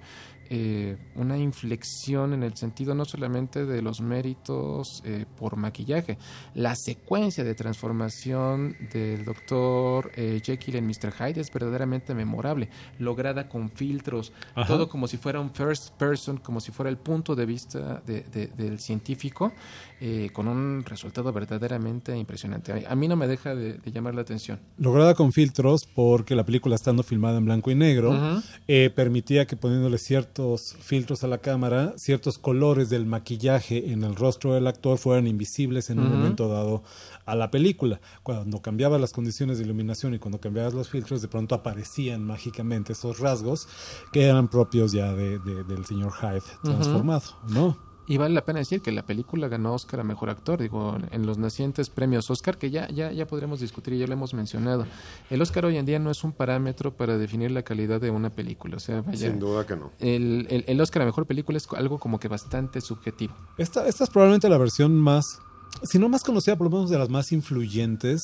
una inflexión en el sentido no solamente de los méritos por maquillaje, la secuencia de transformación del Dr. Jekyll en Mr. Hyde es verdaderamente memorable, lograda con filtros, todo como si fuera un first person, como si fuera el punto de vista del científico, con un resultado verdaderamente impresionante. A mí no me deja de llamar la atención. Lograda con filtros porque la película, estando filmada en blanco y negro, permitía que, poniéndole ciertos filtros a la cámara, ciertos colores del maquillaje en el rostro del actor fueran invisibles en un momento dado a la película. Cuando cambiabas las condiciones de iluminación y cuando cambiabas los filtros, de pronto aparecían mágicamente esos rasgos que eran propios ya del señor Hyde transformado, ¿no? Y vale la pena decir que la película ganó Oscar a Mejor Actor, en los nacientes premios Oscar, que ya podremos discutir y ya lo hemos mencionado. El Oscar hoy en día no es un parámetro para definir la calidad de una película, o sea, vaya, sin duda que no. El Oscar a Mejor Película es algo como que bastante subjetivo. Esta es probablemente la versión más, si no más conocida, por lo menos de las más influyentes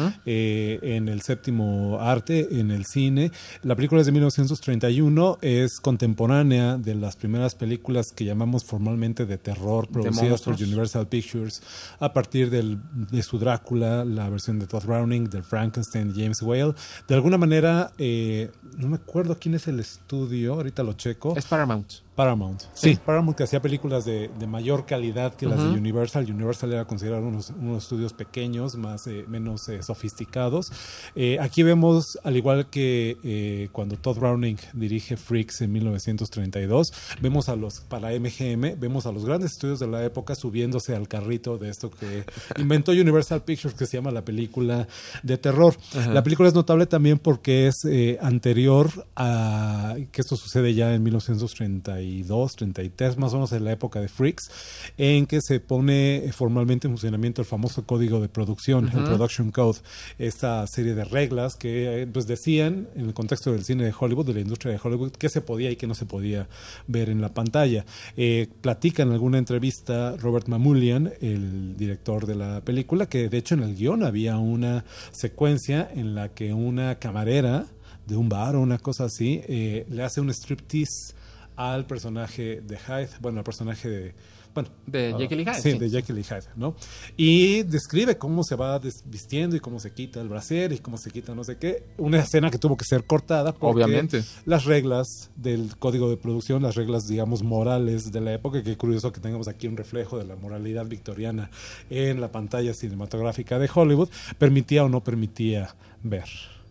en el séptimo arte, en el cine. La película es de 1931, es contemporánea de las primeras películas que llamamos formalmente de terror, producidas por Universal Pictures, a partir de su Drácula, la versión de Todd Browning, del Frankenstein de James Whale. De alguna manera, no me acuerdo quién es el estudio, ahorita lo checo. Es Paramount. Sí, Paramount, que hacía películas de mayor calidad que las de Universal. Universal era considerado unos estudios pequeños, menos sofisticados. Aquí vemos, al igual que cuando Todd Browning dirige Freaks en 1932, vemos para MGM, vemos a los grandes estudios de la época subiéndose al carrito de esto que inventó Universal Pictures, que se llama la película de terror. La película es notable también porque es anterior a que esto sucede ya en 1932, 33, más o menos en la época de Freaks, en que se pone formalmente en funcionamiento el famoso código de producción, el Production Code, esta serie de reglas que pues decían, en el contexto del cine de Hollywood, de la industria de Hollywood, qué se podía y qué no se podía ver en la pantalla. Platica en alguna entrevista Robert Mamoulian, el director de la película, que de hecho en el guión había una secuencia en la que una camarera de un bar o una cosa así le hace un striptease al personaje de Hyde, al personaje de Jekyll y Hyde. Sí, de Jekyll y Hyde, ¿no? Y describe cómo se va vistiendo y cómo se quita el brasier y cómo se quita no sé qué. Una escena que tuvo que ser cortada porque obviamente las reglas del código de producción, las reglas, digamos, morales de la época, que curioso que tengamos aquí un reflejo de la moralidad victoriana en la pantalla cinematográfica de Hollywood, permitía o no permitía ver.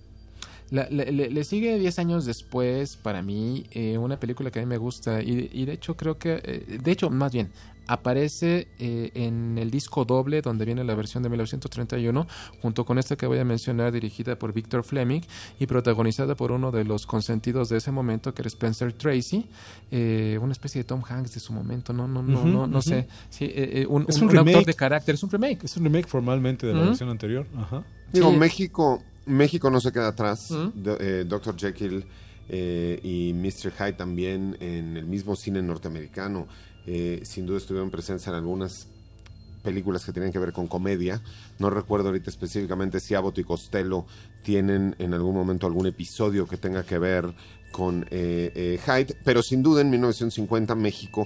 Le sigue 10 años después, para mí, una película que a mí me gusta y de hecho creo que, más bien, aparece en el disco doble donde viene la versión de 1931 junto con esta que voy a mencionar, dirigida por Victor Fleming y protagonizada por uno de los consentidos de ese momento, que era Spencer Tracy, una especie de Tom Hanks de su momento, no sé, sí, un actor de carácter. Es un remake formalmente de la versión anterior. Digo, México no se queda atrás. Dr. Jekyll y Mr. Hyde también en el mismo cine norteamericano. Sin duda estuvieron presentes en algunas películas que tienen que ver con comedia. No recuerdo ahorita específicamente si Abbott y Costello tienen en algún momento algún episodio que tenga que ver con Hyde, pero sin duda en 1950 México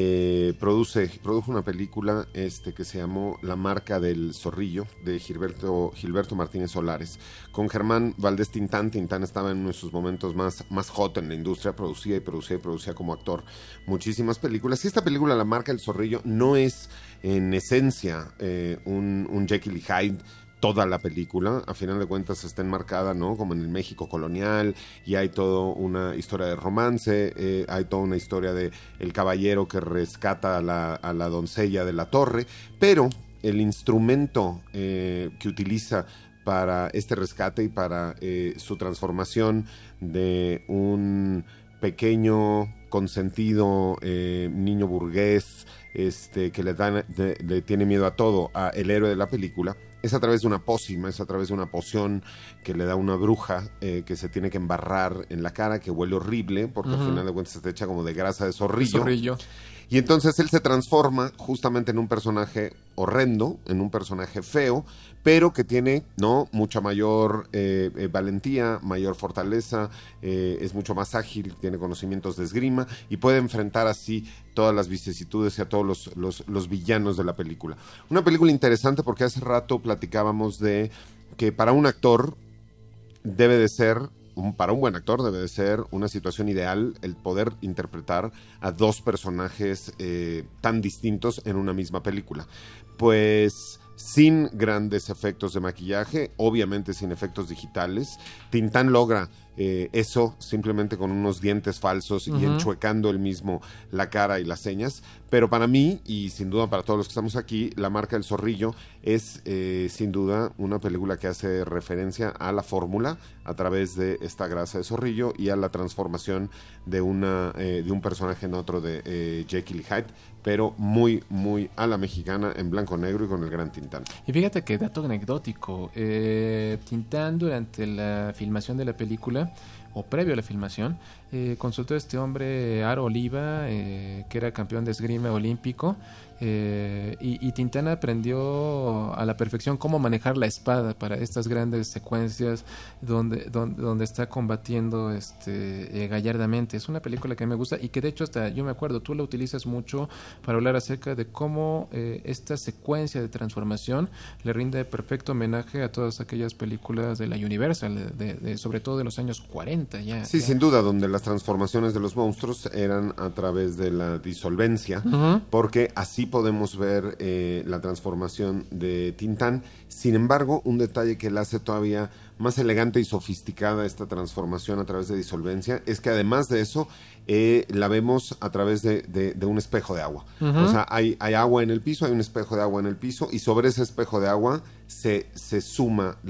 produjo una película que se llamó La marca del zorrillo, de Gilberto Martínez Solares, con Germán Valdés Tintán. Tintán estaba en uno de sus momentos más hot en la industria, producía como actor muchísimas películas, y esta película, La marca del zorrillo, no es en esencia un Jekyll y Hyde toda la película. A final de cuentas está enmarcada, ¿no?, como en el México colonial, y hay toda una historia de romance, hay toda una historia de el caballero que rescata a la doncella de la torre, pero el instrumento que utiliza para este rescate y para su transformación de un pequeño consentido niño burgués que le tiene miedo a todo, a el héroe de la película, es a través de una pócima, es a través de una poción que le da una bruja que se tiene que embarrar en la cara, que huele horrible, porque al final de cuentas se te echa como de grasa de zorrillo. Y entonces él se transforma justamente en un personaje horrendo, en un personaje feo, pero que tiene, ¿no?, mucha mayor valentía, mayor fortaleza, es mucho más ágil, tiene conocimientos de esgrima y puede enfrentar así todas las vicisitudes y a todos los villanos de la película. Una película interesante porque hace rato platicábamos de que para un actor debe de ser... Para un buen actor debe de ser una situación ideal el poder interpretar a dos personajes tan distintos en una misma película. Pues sin grandes efectos de maquillaje, obviamente sin efectos digitales. Tintán logra eso simplemente con unos dientes falsos y enchuecando él mismo la cara y las señas. Pero para mí, y sin duda para todos los que estamos aquí, La marca del zorrillo es sin duda una película que hace referencia a la fórmula a través de esta grasa de zorrillo y a la transformación de un personaje en otro de Jekyll y Hyde, pero muy, muy a la mexicana, en blanco y negro y con el gran Tintán. Y fíjate que dato anecdótico, Tintán durante la filmación de la película, o previo a la filmación, consultó a este hombre, Aro Oliva, que era campeón de esgrima olímpico, y Tintán aprendió a la perfección cómo manejar la espada para estas grandes secuencias donde está combatiendo gallardamente. Es una película que me gusta y que de hecho hasta yo me acuerdo, tú la utilizas mucho para hablar acerca de cómo esta secuencia de transformación le rinde perfecto homenaje a todas aquellas películas de la Universal, sobre todo de los años 40 ya. Sí, sin duda, donde las transformaciones de los monstruos eran a través de la disolvencia, porque así podemos ver la transformación de Tintán. Sin embargo, un detalle que le hace todavía más elegante y sofisticada esta transformación a través de disolvencia es que además de eso la vemos a través de un espejo de agua. O sea, hay agua en el piso, hay un espejo de agua en el piso y sobre ese espejo de agua se suma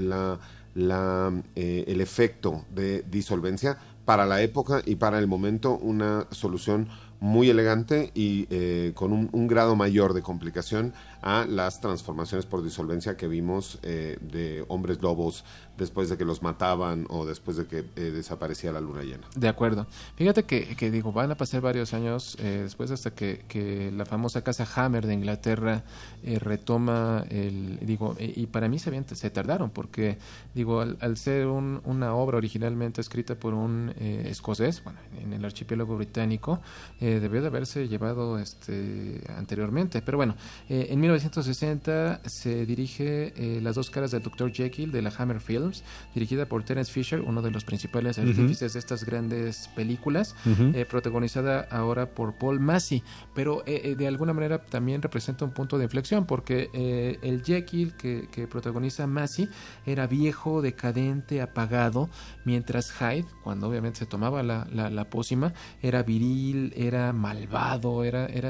el efecto de disolvencia. Para la época y para el momento, una solución muy elegante y con un grado mayor de complicación a las transformaciones por disolvencia que vimos de hombres lobos después de que los mataban o después de que desaparecía la luna llena. De acuerdo. Fíjate que digo, van a pasar varios años después hasta que la famosa casa Hammer de Inglaterra retoma y para mí se tardaron porque digo, al ser una obra originalmente escrita por un escocés, bueno, en el archipiélago británico, debió de haberse llevado anteriormente, pero bueno, en 1960 se dirige Las dos caras del Dr. Jekyll de la Hammer Films, dirigida por Terence Fisher, uno de los principales artífices de estas grandes películas, protagonizada ahora por Paul Massey, pero de alguna manera también representa un punto de inflexión porque el Jekyll que protagoniza Massey era viejo, decadente, apagado, mientras Hyde, cuando obviamente se tomaba la pócima, era viril, era malvado,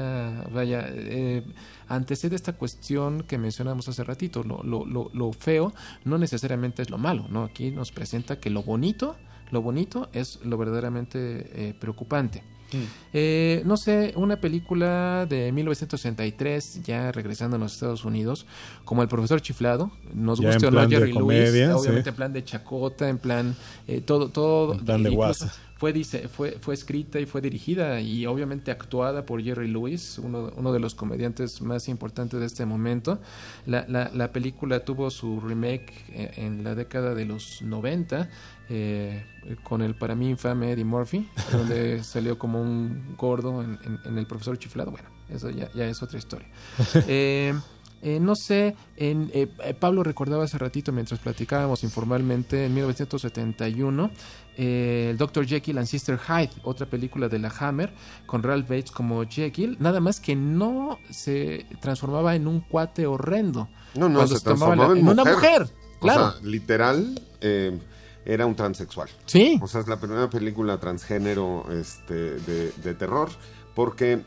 antecede esta cuestión que mencionamos hace ratito, lo feo no necesariamente es lo malo, ¿no? Aquí nos presenta que lo bonito es lo verdaderamente preocupante. No sé, una película de 1963, ya regresando a los Estados Unidos, como El profesor chiflado, nos guste o no Jerry Lewis, obviamente en plan de chacota, en plan todo en plan de guasa. fue escrita y fue dirigida y obviamente actuada por Jerry Lewis, uno de los comediantes más importantes de este momento. La película tuvo su remake en la década de los 90, con el para mí infame Eddie Murphy, donde salió como un gordo en El Profesor Chiflado. Bueno, eso ya es otra historia. No sé, Pablo recordaba hace ratito mientras platicábamos informalmente, en 1971, el Dr. Jekyll and Sister Hyde, otra película de la Hammer, con Ralph Bates como Jekyll, nada más que no se transformaba en un cuate horrendo. No, se transformaba en una mujer, claro. O sea, literal, era un transexual. Sí. O sea, es la primera película transgénero de terror, porque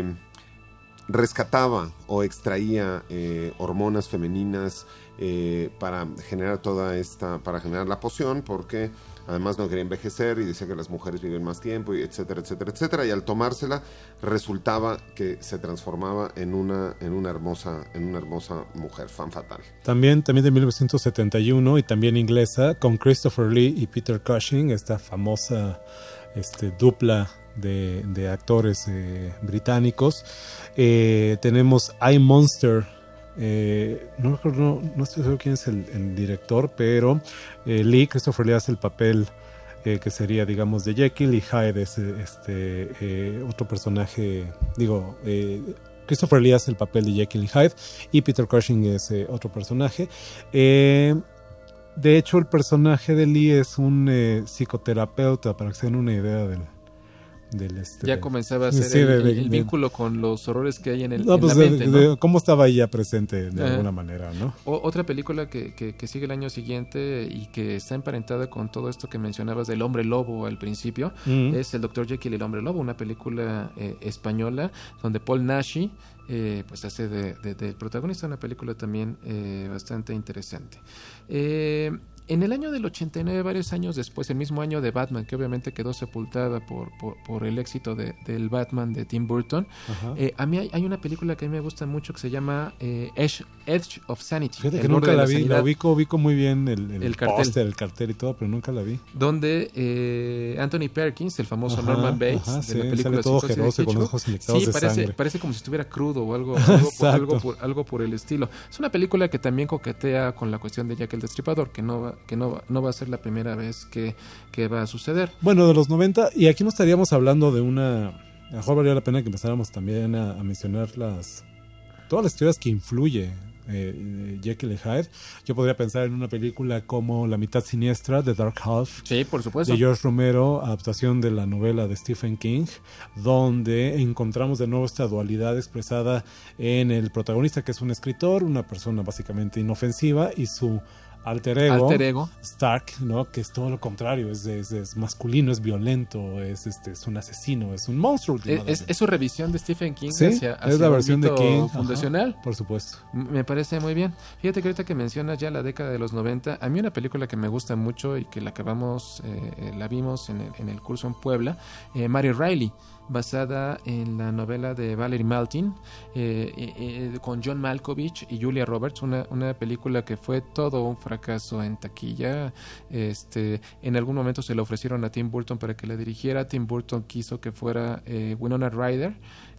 rescataba o extraía hormonas femeninas para generar para generar la poción, porque además no quería envejecer y decía que las mujeres viven más tiempo, y etcétera, etcétera, etcétera, y al tomársela resultaba que se transformaba en una hermosa mujer, fan fatal. También de 1971 y también inglesa, con Christopher Lee y Peter Cushing, esta famosa dupla de actores británicos. Tenemos I, Monster. No estoy seguro quién es el director, pero Christopher Lee hace el papel que sería, digamos, de Jekyll, y Hyde es otro personaje, Christopher Lee hace el papel de Jekyll y Hyde, y Peter Cushing es otro personaje. De hecho, el personaje de Lee es un psicoterapeuta, para que se den una idea del ya comenzaba a ser el vínculo con los horrores que hay en la mente, ¿no? Cómo estaba ahí ya presente de alguna manera, ¿no? Otra película que sigue el año siguiente y que está emparentada con todo esto que mencionabas del hombre lobo al principio, es el Dr. Jekyll y el hombre lobo, una película española donde Paul Naschy pues hace de protagonista, una película también bastante interesante. En el año del 89, varios años después, el mismo año de Batman, que obviamente quedó sepultada por el éxito del Batman de Tim Burton, a mí hay una película que a mí me gusta mucho que se llama Edge of Sanity. Fíjate que nunca la vi, la ubico muy bien el póster, el cartel y todo, pero nunca la vi. Donde Anthony Perkins, el famoso Norman Bates, de la película sale todo jeroso con los ojos inyectados de sangre. Parece como si estuviera crudo o algo por el estilo. Es una película que también coquetea con la cuestión de Jack el Destripador, que no va a ser la primera vez que va a suceder. Bueno, de los 90, y aquí no estaríamos hablando de a lo mejor valdría la pena que empezáramos también a mencionar todas las historias que influye Jekyll y Hyde. Yo podría pensar en una película como La mitad siniestra, The Dark Half. Sí, por supuesto. De George Romero, adaptación de la novela de Stephen King, donde encontramos de nuevo esta dualidad expresada en el protagonista, que es un escritor, una persona básicamente inofensiva, y su alter ego Stark, ¿no? Que es todo lo contrario, es masculino, es violento, es un asesino, es un monstruo. Es su revisión de Stephen King, ¿sí? hacia es la versión de King fundacional. Ajá, por supuesto. Me parece muy bien. Fíjate que ahorita que mencionas ya la década de los 90, a mí una película que me gusta mucho y que la vimos en el curso en Puebla, Mary Riley, basada en la novela de Valerie Maltin, con John Malkovich y Julia Roberts, una película que fue todo un fracaso en taquilla. En algún momento se la ofrecieron a Tim Burton para que la dirigiera. Tim Burton quiso que fuera Winona Ryder,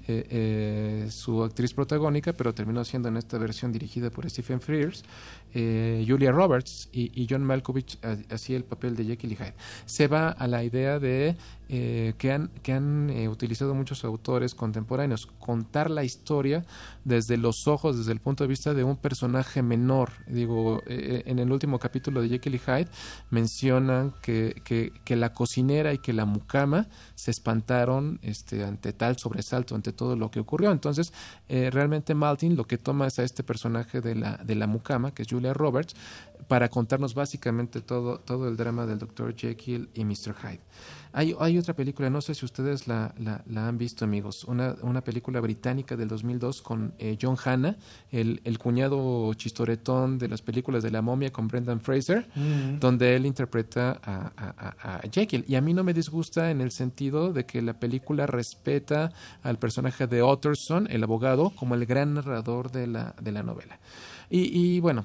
su actriz protagónica, pero terminó siendo en esta versión dirigida por Stephen Frears. Julia Roberts y John Malkovich hacía el papel de Jekyll y Hyde. Se va a la idea de que han utilizado muchos autores contemporáneos, contar la historia desde los ojos, desde el punto de vista de un personaje menor. Digo, en el último capítulo de Jekyll y Hyde mencionan que la cocinera y que la mucama se espantaron ante tal sobresalto, ante todo lo que ocurrió. Entonces, realmente Maltin lo que toma es a este personaje de la mucama, que es Julia Roberts, para contarnos básicamente todo el drama del Dr. Jekyll y Mr. Hyde. Hay otra película, no sé si ustedes la han visto, amigos, una película británica del 2002 con John Hannah, el cuñado chistoretón de las películas de La Momia con Brendan Fraser, donde él interpreta a Jekyll. Y a mí no me disgusta en el sentido de que la película respeta al personaje de Utterson, el abogado, como el gran narrador de la novela. Y bueno,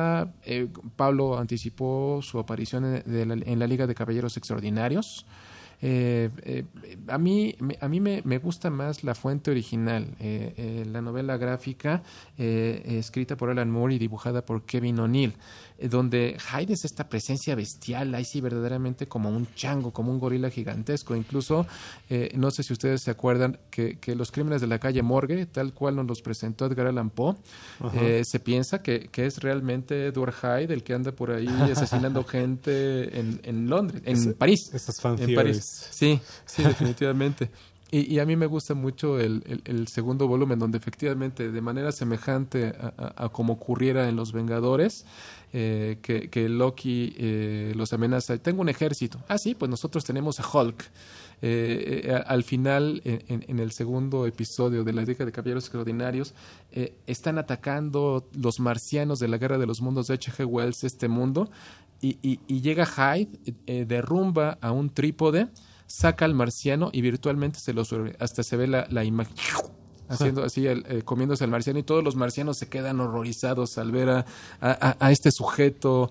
Pablo anticipó su aparición en la Liga de Caballeros Extraordinarios. A mí me gusta más la fuente original, la novela gráfica escrita por Alan Moore y dibujada por Kevin O'Neill, donde Hyde es esta presencia bestial, ahí sí verdaderamente como un chango, como un gorila gigantesco. Incluso, no sé si ustedes se acuerdan que Los crímenes de la calle Morgue, tal cual nos los presentó Edgar Allan Poe, se piensa que es realmente Edward Hyde el que anda por ahí asesinando gente en Londres, en París. Esas fan en theories. París. Sí, definitivamente. Y a mí me gusta mucho el segundo volumen, donde efectivamente, de manera semejante a como ocurriera en Los Vengadores, que Loki los amenaza. Tengo un ejército. Ah, sí, pues nosotros tenemos a Hulk. Al final, en el segundo episodio de la Liga de Caballeros Extraordinarios, están atacando los marcianos de la Guerra de los Mundos de H.G. Wells este mundo, y llega Hyde, derrumba a un trípode, saca al marciano y virtualmente hasta se ve la imagen haciendo así, comiéndose al marciano, y todos los marcianos se quedan horrorizados al ver a este sujeto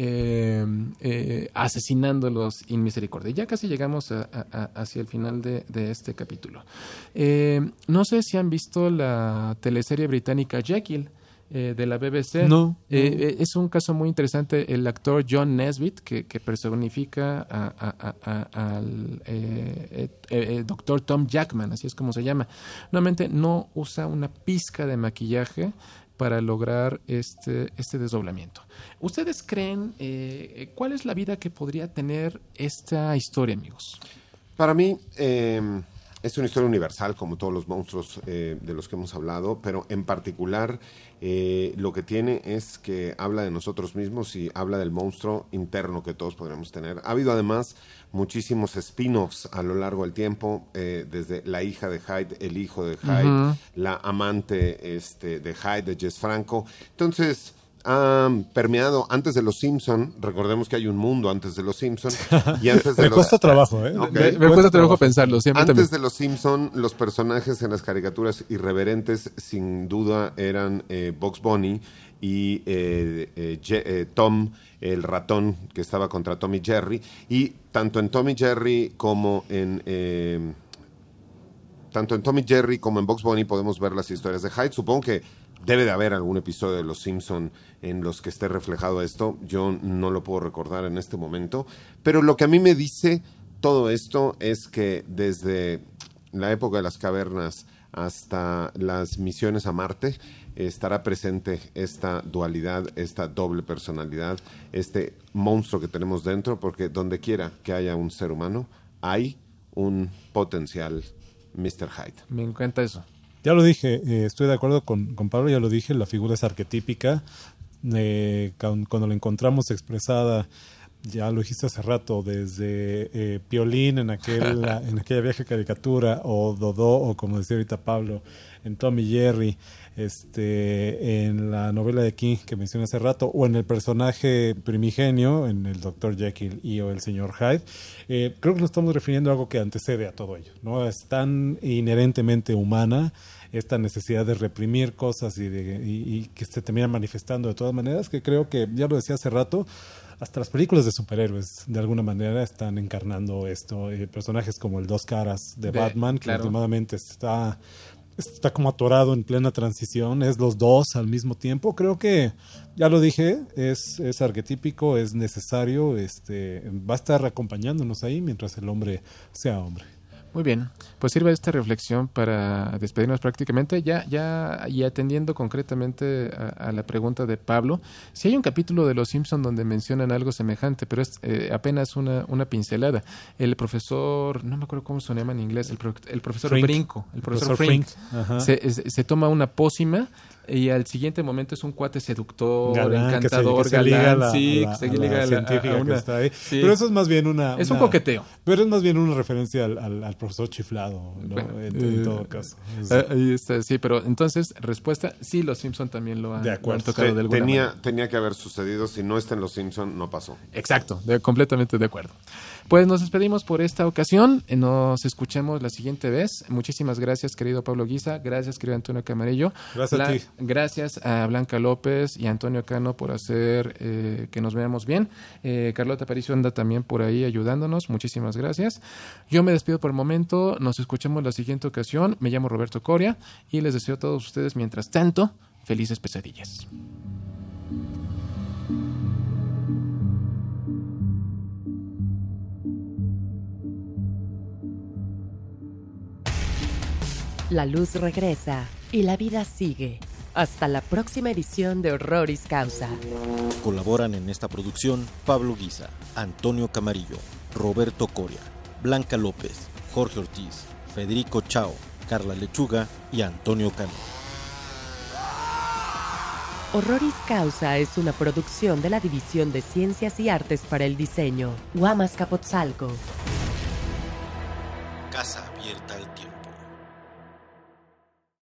asesinándolos in misericordia. Ya casi llegamos hacia el final de este capítulo. No sé si han visto la teleserie británica Jekyll, de la BBC. No. Es un caso muy interesante. El actor John Nesbitt, que personifica al doctor Tom Jackman, así es como se llama. Nuevamente, no usa una pizca de maquillaje para lograr este desdoblamiento. ¿Ustedes creen cuál es la vida que podría tener esta historia, amigos? Para mí, es una historia universal, como todos los monstruos de los que hemos hablado, pero en particular lo que tiene es que habla de nosotros mismos y habla del monstruo interno que todos podremos tener. Ha habido además muchísimos spin-offs a lo largo del tiempo, desde la hija de Hyde, el hijo de Hyde, la amante de Hyde, de Jess Franco. Entonces, han permeado antes de Los Simpson. Recordemos que hay un mundo antes de Los Simpson, y antes de Me cuesta trabajo, Okay. Me cuesta trabajo pensarlo, siempre. Antes también. de Los Simpson, los personajes en las caricaturas irreverentes sin duda eran Bugs Bunny y Tom, el ratón que estaba contra Tom y Jerry, y tanto en Tom y Jerry como en Bugs Bunny podemos ver las historias de Hyde. Supongo que debe de haber algún episodio de Los Simpson en los que esté reflejado esto. Yo no lo puedo recordar en este momento, pero lo que a mí me dice todo esto es que desde la época de las cavernas hasta las misiones a Marte estará presente esta dualidad, esta doble personalidad, este monstruo que tenemos dentro, porque donde quiera que haya un ser humano hay un potencial Mr. Hyde. Me encanta eso. Ya lo dije, estoy de acuerdo con Pablo, ya lo dije, la figura es arquetípica. Cuando la encontramos expresada, ya lo dijiste hace rato, desde Piolín en aquella vieja caricatura, o Dodó, o como decía ahorita Pablo, en Tom y Jerry, en la novela de King que mencioné hace rato, o en el personaje primigenio, en el Dr. Jekyll o el señor Hyde. Creo que nos estamos refiriendo a algo que antecede a todo ello, ¿no? Es tan inherentemente humana esta necesidad de reprimir cosas y que se termina manifestando de todas maneras, que creo que, ya lo decía hace rato, hasta las películas de superhéroes de alguna manera están encarnando esto. Personajes como el Dos Caras de Batman, que claro, últimamente está como atorado en plena transición, es los dos al mismo tiempo. Creo que, ya lo dije, es arquetípico, es necesario, va a estar acompañándonos ahí mientras el hombre sea hombre. Muy bien, pues sirve esta reflexión para despedirnos prácticamente, ya y atendiendo concretamente a la pregunta de Pablo. Si hay un capítulo de Los Simpson donde mencionan algo semejante, pero es apenas una pincelada. El profesor, no me acuerdo cómo se llama en inglés, el profesor Frink. Brinco, el profesor Frink, se toma una pócima y al siguiente momento es un cuate seductor, galán, encantador, que se liga a la científica que está ahí. Sí. Pero eso es más bien es un coqueteo. Pero es más bien una referencia al profesor chiflado, ¿no? Bueno, en todo caso. Ahí está, sí, pero entonces, respuesta, sí, Los Simpson también lo han tocado de alguna manera. Tenía que haber sucedido. Si no está en Los Simpson, no pasó. Exacto, completamente de acuerdo. Pues nos despedimos por esta ocasión. Nos escuchemos la siguiente vez. Muchísimas gracias, querido Pablo Guisa. Gracias, querido Antonio Camarillo. Gracias a ti. Gracias a Blanca López y a Antonio Cano por hacer que nos veamos bien. Carlota Aparicio anda también por ahí ayudándonos. Muchísimas gracias. Yo me despido por el momento. Nos escuchamos la siguiente ocasión. Me llamo Roberto Coria y les deseo a todos ustedes, mientras tanto, felices pesadillas. La luz regresa y la vida sigue. Hasta la próxima edición de Horroris Causa. Colaboran en esta producción Pablo Guisa, Antonio Camarillo, Roberto Coria, Blanca López, Jorge Ortiz, Federico Chao, Carla Lechuga y Antonio Cano. Horroris Causa es una producción de la División de Ciencias y Artes para el Diseño, Huamas Capotzalco. Casa abierta al tiempo.